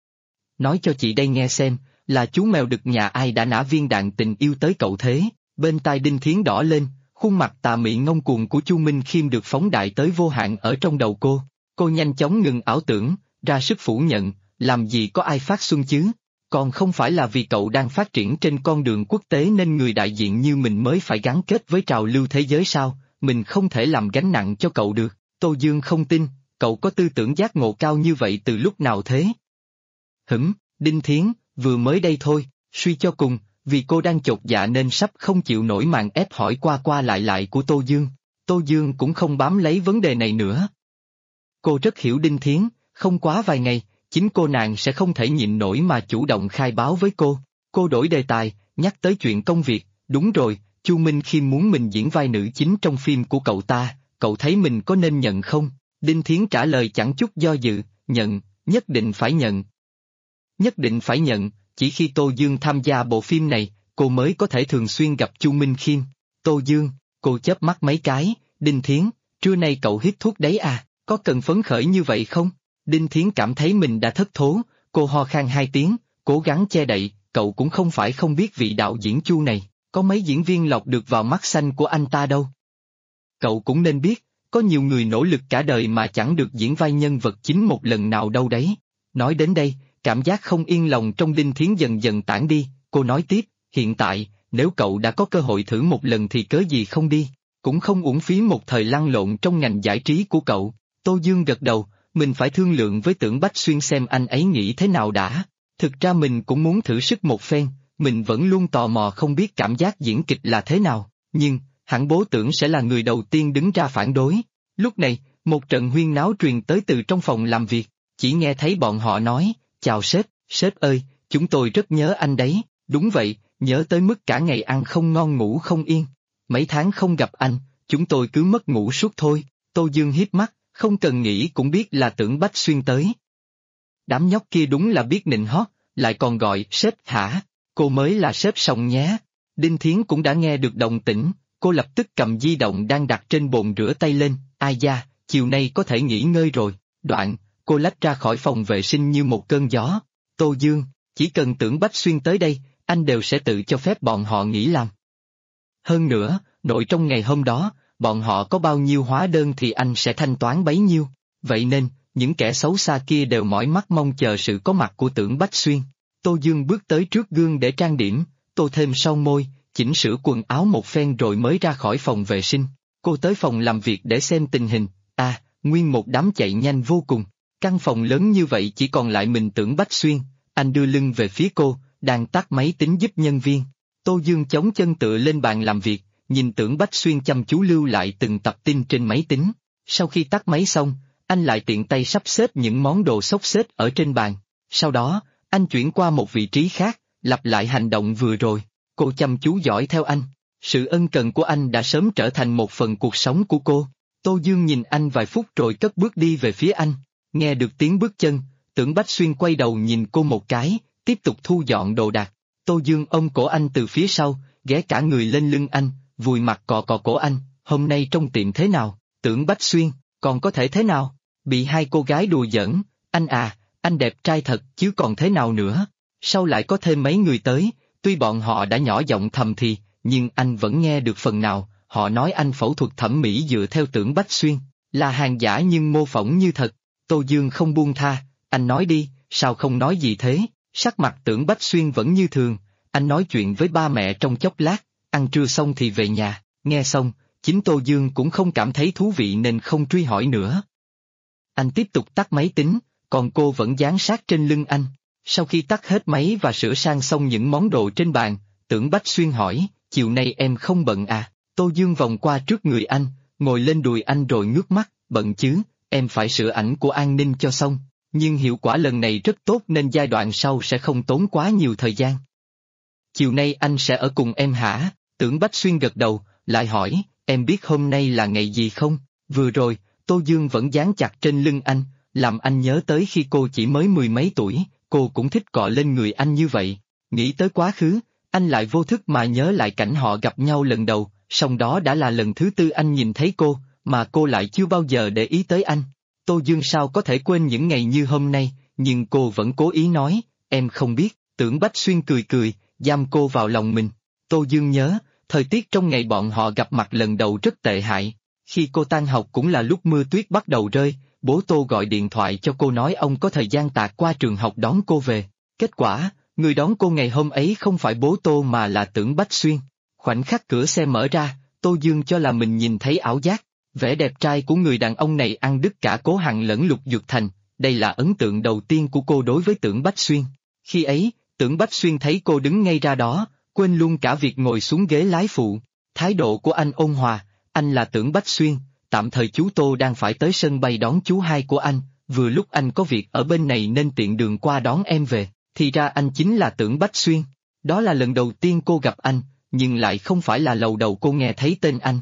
Nói cho chị đây nghe xem, là chú mèo đực nhà ai đã nã viên đạn tình yêu tới cậu thế? Bên tai Đinh Thiến đỏ lên, khuôn mặt tà mị ngông cuồng của Chu Minh Khiêm được phóng đại tới vô hạn ở trong đầu cô. Cô nhanh chóng ngừng ảo tưởng, ra sức phủ nhận, làm gì có ai phát xuân chứ? Còn không phải là vì cậu đang phát triển trên con đường quốc tế nên người đại diện như mình mới phải gắn kết với trào lưu thế giới sao? Mình không thể làm gánh nặng cho cậu được. Tô Dương không tin, cậu có tư tưởng giác ngộ cao như vậy từ lúc nào thế? Đinh Thiến, vừa mới đây thôi, suy cho cùng, vì cô đang chột dạ nên sắp không chịu nổi màn ép hỏi qua qua lại của Tô Dương. Tô Dương cũng không bám lấy vấn đề này nữa. Cô rất hiểu Đinh Thiến, không quá vài ngày, chính cô nàng sẽ không thể nhịn nổi mà chủ động khai báo với cô. Cô đổi đề tài, nhắc tới chuyện công việc, Đúng rồi, Chu Minh Khiêm muốn mình diễn vai nữ chính trong phim của cậu ta, cậu thấy mình có nên nhận không? Đinh Thiến trả lời chẳng chút do dự, nhận, nhất định phải nhận. Nhất định phải nhận, chỉ khi Tô Dương tham gia bộ phim này, cô mới có thể thường xuyên gặp Chu Minh Khiêm. Tô Dương, cô chớp mắt mấy cái, Đinh Thiến, trưa nay cậu hít thuốc đấy à, có cần phấn khởi như vậy không? Đinh Thiến cảm thấy mình đã thất thố, cô ho khan 2 tiếng, cố gắng che đậy, cậu cũng không phải không biết vị đạo diễn Chu này, có mấy diễn viên lọt được vào mắt xanh của anh ta đâu. Cậu cũng nên biết, có nhiều người nỗ lực cả đời mà chẳng được diễn vai nhân vật chính một lần nào đâu đấy. Nói đến đây, cảm giác không yên lòng trong Đinh Thiến dần dần tản đi, cô nói tiếp, hiện tại, nếu cậu đã có cơ hội thử một lần thì cớ gì không đi, cũng không uổng phí một thời lăn lộn trong ngành giải trí của cậu. Tô Dương gật đầu, mình phải thương lượng với Tưởng Bách Xuyên xem anh ấy nghĩ thế nào đã. Thực ra mình cũng muốn thử sức một phen, mình vẫn luôn tò mò không biết cảm giác diễn kịch là thế nào, nhưng, hẳn bố Tưởng sẽ là người đầu tiên đứng ra phản đối. Lúc này, một trận huyên náo truyền tới từ trong phòng làm việc, chỉ nghe thấy bọn họ nói, chào sếp, sếp ơi, chúng tôi rất nhớ anh đấy, đúng vậy, nhớ tới mức cả ngày ăn không ngon ngủ không yên. Mấy tháng không gặp anh, chúng tôi cứ mất ngủ suốt thôi. Tô Dương hiếp mắt, không cần nghĩ cũng biết là Tưởng Bách Xuyên tới. Đám nhóc kia đúng là biết nịnh hót, lại còn gọi sếp hả, cô mới là sếp Sòng nhé. Đinh Thiến cũng đã nghe được động tĩnh, cô lập tức cầm di động đang đặt trên bồn rửa tay lên, ai da, chiều nay có thể nghỉ ngơi rồi. Đoạn, cô lách ra khỏi phòng vệ sinh như một cơn gió. Tô Dương, chỉ cần Tưởng Bách Xuyên tới đây, anh đều sẽ tự cho phép bọn họ nghỉ làm. Hơn nữa, nội trong ngày hôm đó, bọn họ có bao nhiêu hóa đơn thì anh sẽ thanh toán bấy nhiêu. Vậy nên, những kẻ xấu xa kia đều mỏi mắt mong chờ sự có mặt của Tưởng Bách Xuyên. Tô Dương bước tới trước gương để trang điểm, tô thêm son môi, chỉnh sửa quần áo một phen rồi mới ra khỏi phòng vệ sinh. Cô tới phòng làm việc để xem tình hình, nguyên một đám chạy nhanh vô cùng. Căn phòng lớn như vậy chỉ còn lại mình Tưởng Bách Xuyên, anh đưa lưng về phía cô, đang tắt máy tính giúp nhân viên. Tô Dương chống chân tựa lên bàn làm việc, nhìn Tưởng Bách Xuyên chăm chú lưu lại từng tập tin trên máy tính. Sau khi tắt máy xong, anh lại tiện tay sắp xếp những món đồ xốc xếch ở trên bàn. Sau đó, anh chuyển qua một vị trí khác, lặp lại hành động vừa rồi. Cô chăm chú dõi theo anh. Sự ân cần của anh đã sớm trở thành một phần cuộc sống của cô. Tô Dương nhìn anh vài phút rồi cất bước đi về phía anh. Nghe được tiếng bước chân, Tưởng Bách Xuyên quay đầu nhìn cô một cái, tiếp tục thu dọn đồ đạc. Tô Dương ôm cổ anh từ phía sau, ghé cả người lên lưng anh, vùi mặt cọ cọ cổ anh. Hôm nay trong tiệm thế nào? Tưởng Bách Xuyên, còn có thể thế nào? Bị hai cô gái đùa giỡn, anh đẹp trai thật chứ còn thế nào nữa. Sau lại có thêm mấy người tới, tuy bọn họ đã nhỏ giọng thầm thì, nhưng anh vẫn nghe được phần nào. Họ nói anh phẫu thuật thẩm mỹ dựa theo Tưởng Bách Xuyên, là hàng giả nhưng mô phỏng như thật. Tô Dương không buông tha, anh nói đi, sao không nói gì thế? Sắc mặt Tưởng Bách Xuyên vẫn như thường, anh nói chuyện với ba mẹ trong chốc lát, ăn trưa xong thì về nhà. Nghe xong, chính Tô Dương cũng không cảm thấy thú vị nên không truy hỏi nữa. Anh tiếp tục tắt máy tính, còn cô vẫn dán sát trên lưng anh. Sau khi tắt hết máy và sửa sang xong những món đồ trên bàn, Tưởng Bách Xuyên hỏi, chiều nay em không bận à? Tô Dương vòng qua trước người anh, ngồi lên đùi anh rồi ngước mắt, bận chứ, em phải sửa ảnh của An Ninh cho xong, nhưng hiệu quả lần này rất tốt nên giai đoạn sau sẽ không tốn quá nhiều thời gian. Chiều nay anh sẽ ở cùng em hả? Tưởng Bách Xuyên gật đầu, lại hỏi, em biết hôm nay là ngày gì không? Vừa rồi, Tô Dương vẫn dán chặt trên lưng anh, làm anh nhớ tới khi cô chỉ mới 10 mấy tuổi, cô cũng thích cọ lên người anh như vậy. Nghĩ tới quá khứ, anh lại vô thức mà nhớ lại cảnh họ gặp nhau lần đầu, song đó đã là lần thứ tư anh nhìn thấy cô, mà cô lại chưa bao giờ để ý tới anh. Tô Dương sao có thể quên những ngày như hôm nay, nhưng cô vẫn cố ý nói, em không biết. Tưởng Bách Xuyên cười cười, giam cô vào lòng mình. Tô Dương nhớ, thời tiết trong ngày bọn họ gặp mặt lần đầu rất tệ hại. Khi cô tan học cũng là lúc mưa tuyết bắt đầu rơi, bố Tô gọi điện thoại cho cô nói ông có thời gian tạt qua trường học đón cô về. Kết quả, người đón cô ngày hôm ấy không phải bố Tô mà là Tưởng Bách Xuyên. Khoảnh khắc cửa xe mở ra, Tô Dương cho là mình nhìn thấy ảo giác. Vẻ đẹp trai của người đàn ông này ăn đứt cả Cố Hằng lẫn Lục Dược Thành, đây là ấn tượng đầu tiên của cô đối với Tưởng Bách Xuyên. Khi ấy, Tưởng Bách Xuyên thấy cô đứng ngay ra đó, quên luôn cả việc ngồi xuống ghế lái phụ. Thái độ của anh ôn hòa, anh là Tưởng Bách Xuyên, tạm thời chú Tô đang phải tới sân bay đón chú hai của anh, vừa lúc anh có việc ở bên này nên tiện đường qua đón em về, thì ra anh chính là Tưởng Bách Xuyên. Đó là lần đầu tiên cô gặp anh, nhưng lại không phải là lần đầu cô nghe thấy tên anh.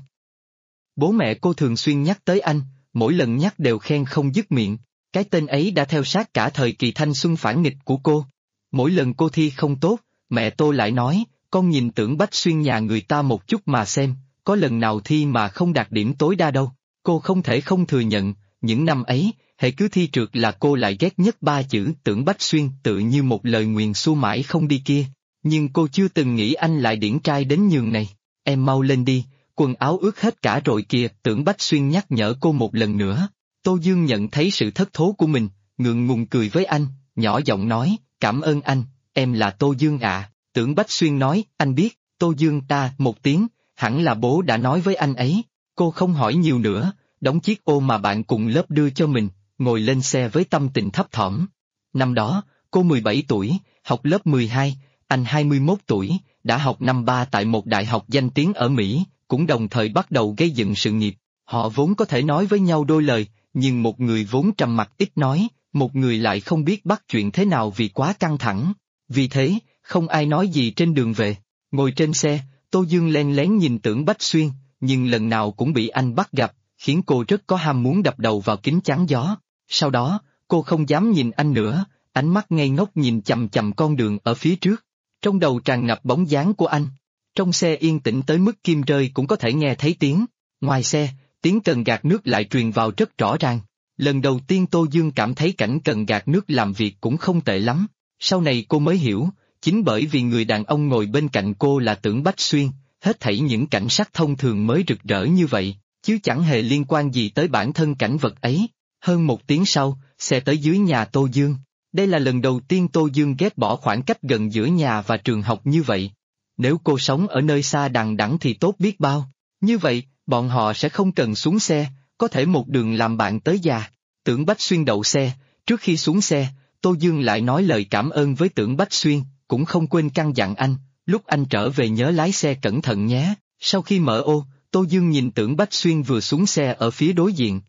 Bố mẹ cô thường xuyên nhắc tới anh, mỗi lần nhắc đều khen không dứt miệng, cái tên ấy đã theo sát cả thời kỳ thanh xuân phản nghịch của cô. Mỗi lần cô thi không tốt, mẹ tôi lại nói, con nhìn Tưởng Bách Xuyên nhà người ta một chút mà xem, có lần nào thi mà không đạt điểm tối đa đâu. Cô không thể không thừa nhận, những năm ấy, hễ cứ thi trượt là cô lại ghét nhất ba chữ Tưởng Bách Xuyên, tự như một lời nguyền xua mãi không đi kia. Nhưng cô chưa từng nghĩ anh lại điển trai đến nhường này. Em mau lên đi, quần áo ướt hết cả rồi kìa. Tưởng Bách Xuyên nhắc nhở cô một lần nữa. Tô Dương nhận thấy sự thất thố của mình, ngượng ngùng cười với anh, nhỏ giọng nói, cảm ơn anh, em là Tô Dương ạ. Tưởng Bách Xuyên nói, anh biết, Tô Dương ta, một tiếng, hẳn là bố đã nói với anh ấy. Cô không hỏi nhiều nữa, đóng chiếc ô mà bạn cùng lớp đưa cho mình, ngồi lên xe với tâm tình thấp thỏm. Năm đó, cô 17 tuổi, học lớp 12, anh 21 tuổi, đã học năm 3 tại một đại học danh tiếng ở Mỹ, cũng đồng thời bắt đầu gây dựng sự nghiệp. Họ vốn có thể nói với nhau đôi lời, nhưng một người vốn trầm mặc ít nói, một người lại không biết bắt chuyện thế nào vì quá căng thẳng. Vì thế, không ai nói gì trên đường về. Ngồi trên xe, Tô Dương len lén nhìn Tưởng Bách Xuyên, nhưng lần nào cũng bị anh bắt gặp, khiến cô rất có ham muốn đập đầu vào kính chắn gió. Sau đó, cô không dám nhìn anh nữa, ánh mắt ngây ngốc nhìn chằm chằm con đường ở phía trước. Trong đầu tràn ngập bóng dáng của anh. Trong xe yên tĩnh tới mức kim rơi cũng có thể nghe thấy tiếng. Ngoài xe, tiếng cần gạt nước lại truyền vào rất rõ ràng. Lần đầu tiên Tô Dương cảm thấy cảnh cần gạt nước làm việc cũng không tệ lắm. Sau này cô mới hiểu, chính bởi vì người đàn ông ngồi bên cạnh cô là Tưởng Bách Xuyên, hết thảy những cảnh sắc thông thường mới rực rỡ như vậy, chứ chẳng hề liên quan gì tới bản thân cảnh vật ấy. Hơn một tiếng sau, xe tới dưới nhà Tô Dương. Đây là lần đầu tiên Tô Dương ghét bỏ khoảng cách gần giữa nhà và trường học như vậy. Nếu cô sống ở nơi xa đằng đẵng thì tốt biết bao. Như vậy, bọn họ sẽ không cần xuống xe, có thể một đường làm bạn tới già. Tưởng Bách Xuyên đậu xe, trước khi xuống xe, Tô Dương lại nói lời cảm ơn với Tưởng Bách Xuyên, cũng không quên căn dặn anh, lúc anh trở về nhớ lái xe cẩn thận nhé. Sau khi mở ô, Tô Dương nhìn Tưởng Bách Xuyên vừa xuống xe ở phía đối diện.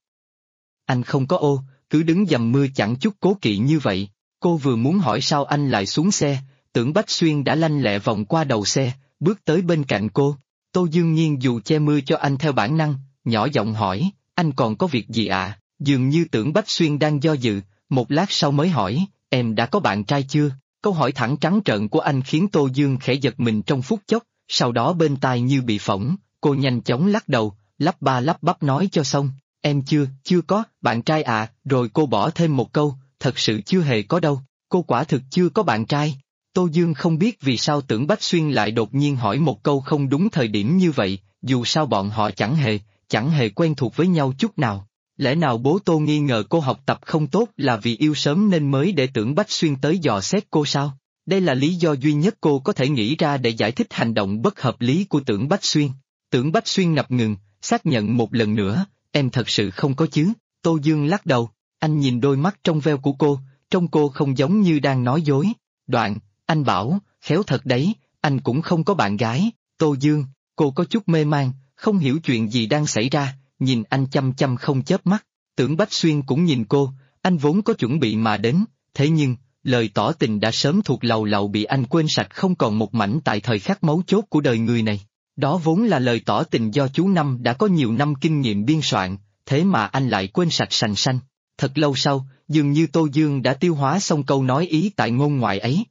Anh không có ô, cứ đứng dầm mưa chẳng chút cố kỵ như vậy. Cô vừa muốn hỏi sao anh lại xuống xe, Tưởng Bách Xuyên đã lanh lẹ vòng qua đầu xe, bước tới bên cạnh cô. Tô Dương nhiên dù che mưa cho anh theo bản năng, nhỏ giọng hỏi, anh còn có việc gì ạ? Dường như Tưởng Bách Xuyên đang do dự, một lát sau mới hỏi, em đã có bạn trai chưa? Câu hỏi thẳng trắng trợn của anh khiến Tô Dương khẽ giật mình trong phút chốc, sau đó bên tai như bị phỏng, cô nhanh chóng lắc đầu, lắp ba lắp bắp nói cho xong, em chưa có, bạn trai à, rồi cô bỏ thêm một câu, thật sự chưa hề có đâu, cô quả thực chưa có bạn trai. Tô Dương không biết vì sao Tưởng Bách Xuyên lại đột nhiên hỏi một câu không đúng thời điểm như vậy, dù sao bọn họ chẳng hề quen thuộc với nhau chút nào. Lẽ nào bố Tô nghi ngờ cô học tập không tốt là vì yêu sớm nên mới để Tưởng Bách Xuyên tới dò xét cô sao? Đây là lý do duy nhất cô có thể nghĩ ra để giải thích hành động bất hợp lý của Tưởng Bách Xuyên. Tưởng Bách Xuyên ngập ngừng, xác nhận một lần nữa, em thật sự không có chứ? Tô Dương lắc đầu, anh nhìn đôi mắt trong veo của cô, trông cô không giống như đang nói dối. Đoạn, anh bảo, khéo thật đấy, anh cũng không có bạn gái. Tô Dương, cô có chút mê man, không hiểu chuyện gì đang xảy ra, nhìn anh chăm chăm không chớp mắt. Tưởng Bách Xuyên cũng nhìn cô, anh vốn có chuẩn bị mà đến, thế nhưng, lời tỏ tình đã sớm thuộc lầu lầu bị anh quên sạch không còn một mảnh tại thời khắc mấu chốt của đời người này. Đó vốn là lời tỏ tình do chú Năm đã có nhiều năm kinh nghiệm biên soạn, thế mà anh lại quên sạch sành sanh. Thật lâu sau, dường như Tô Dương đã tiêu hóa xong câu nói ý tại ngôn ngoại ấy.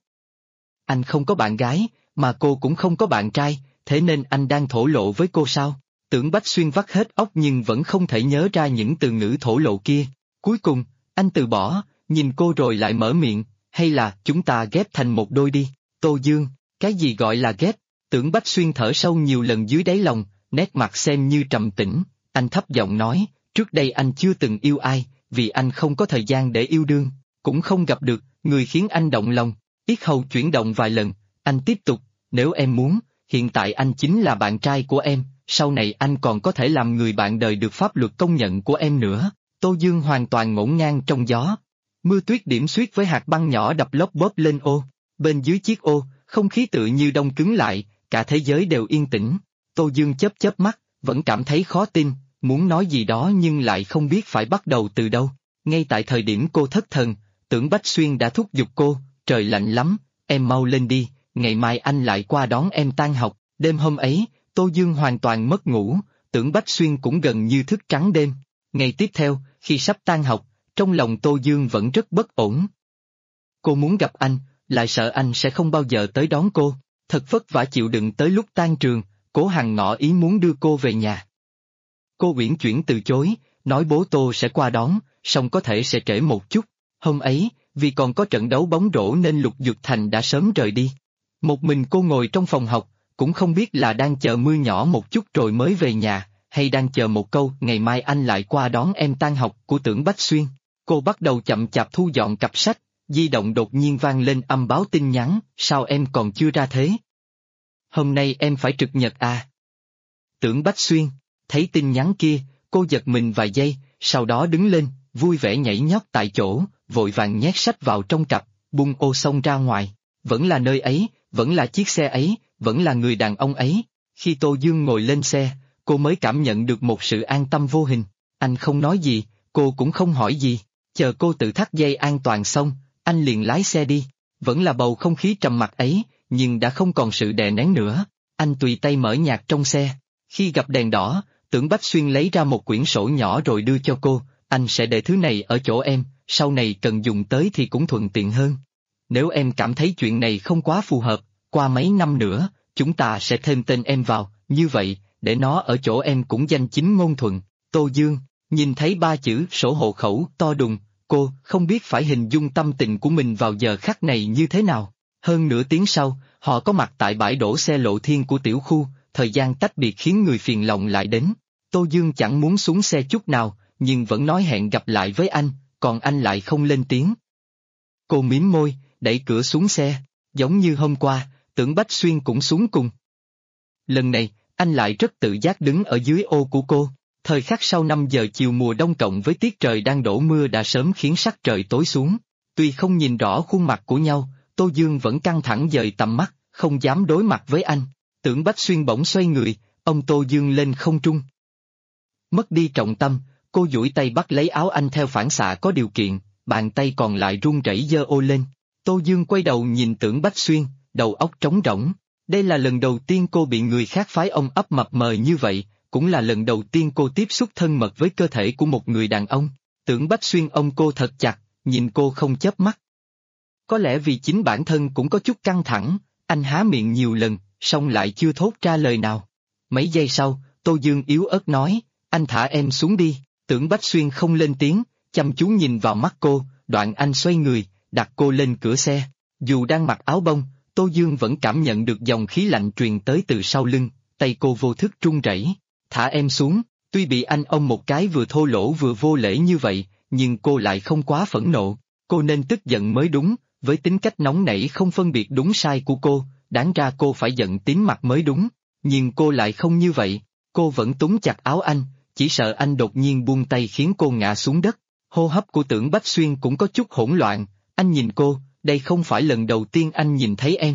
Anh không có bạn gái, mà cô cũng không có bạn trai, thế nên anh đang thổ lộ với cô sao? Tưởng Bách Xuyên vắt hết óc nhưng vẫn không thể nhớ ra những từ ngữ thổ lộ kia. Cuối cùng, anh từ bỏ, nhìn cô rồi lại mở miệng, hay là chúng ta ghép thành một đôi đi. Tô Dương, cái gì gọi là ghép? Tưởng Bách Xuyên thở sâu nhiều lần dưới đáy lòng, nét mặt xem như trầm tĩnh, anh thấp giọng nói, trước đây anh chưa từng yêu ai, vì anh không có thời gian để yêu đương, cũng không gặp được người khiến anh động lòng. Yết hầu chuyển động vài lần, anh tiếp tục, nếu em muốn, hiện tại anh chính là bạn trai của em, sau này anh còn có thể làm người bạn đời được pháp luật công nhận của em nữa. Tô Dương hoàn toàn ngổn ngang trong gió. Mưa tuyết điểm xuyết với hạt băng nhỏ đập lốp bốp lên ô. Bên dưới chiếc ô, không khí tự như đông cứng lại, cả thế giới đều yên tĩnh. Tô Dương chớp chớp mắt, vẫn cảm thấy khó tin, muốn nói gì đó nhưng lại không biết phải bắt đầu từ đâu. Ngay tại thời điểm cô thất thần, Tưởng Bách Xuyên đã thúc giục cô, trời lạnh lắm, em mau lên đi, ngày mai anh lại qua đón em tan học. Đêm hôm ấy, Tô Dương hoàn toàn mất ngủ, Tưởng Bách Xuyên cũng gần như thức trắng đêm. Ngày tiếp theo, khi sắp tan học, trong lòng Tô Dương vẫn rất bất ổn. Cô muốn gặp anh, lại sợ anh sẽ không bao giờ tới đón cô, thật vất vả chịu đựng tới lúc tan trường, Cố Hằng ngỏ ý muốn đưa cô về nhà. Cô uyển chuyển từ chối, nói bố Tô sẽ qua đón, song có thể sẽ trễ một chút. Hôm ấy, vì còn có trận đấu bóng rổ nên Lục Dực Thành đã sớm rời đi. Một mình cô ngồi trong phòng học, cũng không biết là đang chờ mưa nhỏ một chút rồi mới về nhà, hay đang chờ một câu ngày mai anh lại qua đón em tan học của Tưởng Bách Xuyên. Cô bắt đầu chậm chạp thu dọn cặp sách, di động đột nhiên vang lên âm báo tin nhắn, sao em còn chưa ra thế? Hôm nay em phải trực nhật à? Tưởng Bách Xuyên, thấy tin nhắn kia, cô giật mình vài giây, sau đó đứng lên, vui vẻ nhảy nhót tại chỗ, vội vàng nhét sách vào trong cặp, bung ô xông ra ngoài. Vẫn là nơi ấy, vẫn là chiếc xe ấy, vẫn là người đàn ông ấy. Khi Tô Dương ngồi lên xe, cô mới cảm nhận được một sự an tâm vô hình. Anh không nói gì, cô cũng không hỏi gì. Chờ cô tự thắt dây an toàn xong, anh liền lái xe đi. Vẫn là bầu không khí trầm mặc ấy, nhưng đã không còn sự đè nén nữa. Anh tùy tay mở nhạc trong xe. Khi gặp đèn đỏ, Tưởng Bách Xuyên lấy ra một quyển sổ nhỏ rồi đưa cho cô. Anh sẽ để thứ này ở chỗ em, sau này cần dùng tới thì cũng thuận tiện hơn. Nếu em cảm thấy chuyện này không quá phù hợp, qua mấy năm nữa, chúng ta sẽ thêm tên em vào, như vậy, để nó ở chỗ em cũng danh chính ngôn thuận. Tô Dương, nhìn thấy 3 chữ sổ hộ khẩu to đùng, cô không biết phải hình dung tâm tình của mình vào giờ khắc này như thế nào. Hơn nửa tiếng sau, họ có mặt tại bãi đổ xe Lộ Thiên của tiểu khu, thời gian tách biệt khiến người phiền lòng lại đến. Tô Dương chẳng muốn xuống xe chút nào, nhưng vẫn nói hẹn gặp lại với anh, còn anh lại không lên tiếng. Cô mím môi, đẩy cửa xuống xe, giống như hôm qua, Tưởng Bách Xuyên cũng xuống cùng. Lần này, anh lại rất tự giác đứng ở dưới ô của cô. Thời khắc sau 5 giờ chiều mùa đông cộng với tiết trời đang đổ mưa đã sớm khiến sắc trời tối xuống. Tuy không nhìn rõ khuôn mặt của nhau, Tô Dương vẫn căng thẳng dời tầm mắt, không dám đối mặt với anh. Tưởng Bách Xuyên bỗng xoay người, ông Tô Dương lên không trung. Mất đi trọng tâm, cô duỗi tay bắt lấy áo anh theo phản xạ có điều kiện, bàn tay còn lại run rẩy giơ ô lên. Tô Dương quay đầu nhìn Tưởng Bách Xuyên, đầu óc trống rỗng. Đây là lần đầu tiên cô bị người khác phái ôm ấp mập mờ như vậy, cũng là lần đầu tiên cô tiếp xúc thân mật với cơ thể của một người đàn ông. Tưởng Bách Xuyên ôm cô thật chặt, nhìn cô không chớp mắt. Có lẽ vì chính bản thân cũng có chút căng thẳng, anh há miệng nhiều lần, song lại chưa thốt ra lời nào. Mấy giây sau, Tô Dương yếu ớt nói, anh thả em xuống đi. Tưởng Bách Xuyên không lên tiếng, chăm chú nhìn vào mắt cô, đoạn anh xoay người, đặt cô lên cửa xe. Dù đang mặc áo bông, Tô Dương vẫn cảm nhận được dòng khí lạnh truyền tới từ sau lưng, tay cô vô thức run rẩy. Thả em xuống, tuy bị anh ôm một cái vừa thô lỗ vừa vô lễ như vậy, nhưng cô lại không quá phẫn nộ. Cô nên tức giận mới đúng, với tính cách nóng nảy không phân biệt đúng sai của cô, đáng ra cô phải giận tím mặt mới đúng. Nhưng cô lại không như vậy, cô vẫn túm chặt áo anh, chỉ sợ anh đột nhiên buông tay khiến cô ngã xuống đất. Hô hấp của Tưởng Bách Xuyên cũng có chút hỗn loạn, anh nhìn cô, đây không phải lần đầu tiên anh nhìn thấy em.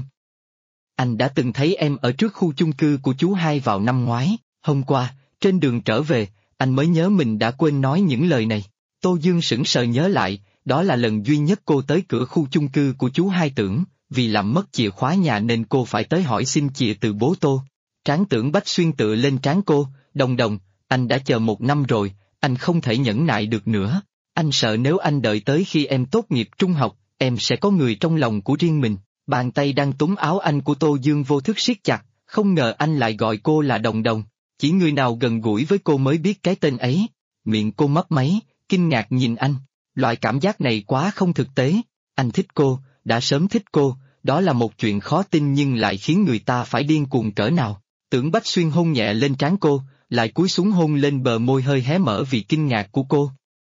Anh đã từng thấy em ở trước khu chung cư của chú hai vào năm ngoái, hôm qua, trên đường trở về, anh mới nhớ mình đã quên nói những lời này. Tô Dương sững sờ nhớ lại, đó là lần duy nhất cô tới cửa khu chung cư của chú hai Tưởng, vì làm mất chìa khóa nhà nên cô phải tới hỏi xin chìa từ bố Tô. Trán Tưởng Bách Xuyên tựa lên trán cô, đồng đồng, anh đã chờ 1 năm rồi, anh không thể nhẫn nại được nữa. Anh sợ nếu anh đợi tới khi em tốt nghiệp trung học, em sẽ có người trong lòng của riêng mình. Bàn tay đang túm áo anh của Tô Dương vô thức siết chặt, không ngờ anh lại gọi cô là đồng đồng. Chỉ người nào gần gũi với cô mới biết cái tên ấy. Miệng cô mấp máy, kinh ngạc nhìn anh. Loại cảm giác này quá không thực tế. Anh thích cô, đã sớm thích cô, đó là một chuyện khó tin nhưng lại khiến người ta phải điên cuồng cỡ nào. Tưởng Bách Xuyên hôn nhẹ lên trán cô, lại cúi xuống hôn lên bờ môi hơi hé mở vì kinh ngạc của cô.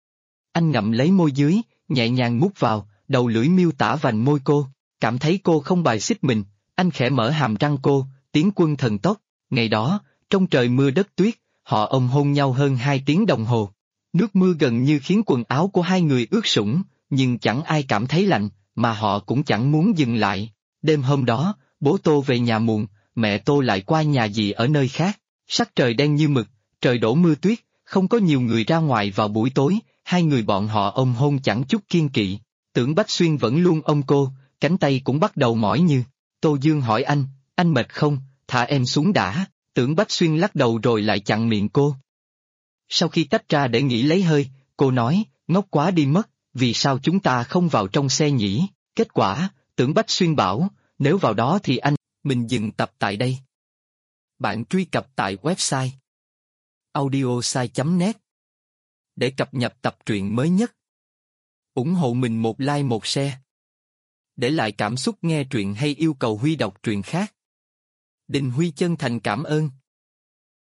Anh ngậm lấy môi dưới, nhẹ nhàng mút vào, đầu lưỡi miêu tả vành môi cô, cảm thấy cô không bài xích mình, anh khẽ mở hàm răng cô, tiến quân thần tốc. Ngày đó, trong trời mưa đất tuyết, họ ôm hôn nhau hơn 2 tiếng đồng hồ. Nước mưa gần như khiến quần áo của hai người ướt sũng, nhưng chẳng ai cảm thấy lạnh, mà họ cũng chẳng muốn dừng lại. Đêm hôm đó, bố Tô về nhà muộn, mẹ Tô lại qua nhà dì ở nơi khác. Sắc trời đen như mực, trời đổ mưa tuyết, không có nhiều người ra ngoài vào buổi tối, hai người bọn họ ôm hôn chẳng chút kiêng kỵ. Tưởng Bách Xuyên vẫn luôn ôm cô, cánh tay cũng bắt đầu mỏi như. Tô Dương hỏi anh mệt không, thả em xuống đã, Tưởng Bách Xuyên lắc đầu rồi lại chặn miệng cô. Sau khi tách ra để nghỉ lấy hơi, cô nói, ngốc quá đi mất, vì sao chúng ta không vào trong xe nhỉ? Kết quả, Tưởng Bách Xuyên bảo, nếu vào đó thì anh... Mình dừng tập tại đây. Bạn truy cập tại website audiosai.net để cập nhật tập truyện mới nhất. Ủng hộ mình một like một share. Để lại cảm xúc nghe truyện hay yêu cầu Huy đọc truyện khác. Đình Huy chân thành cảm ơn.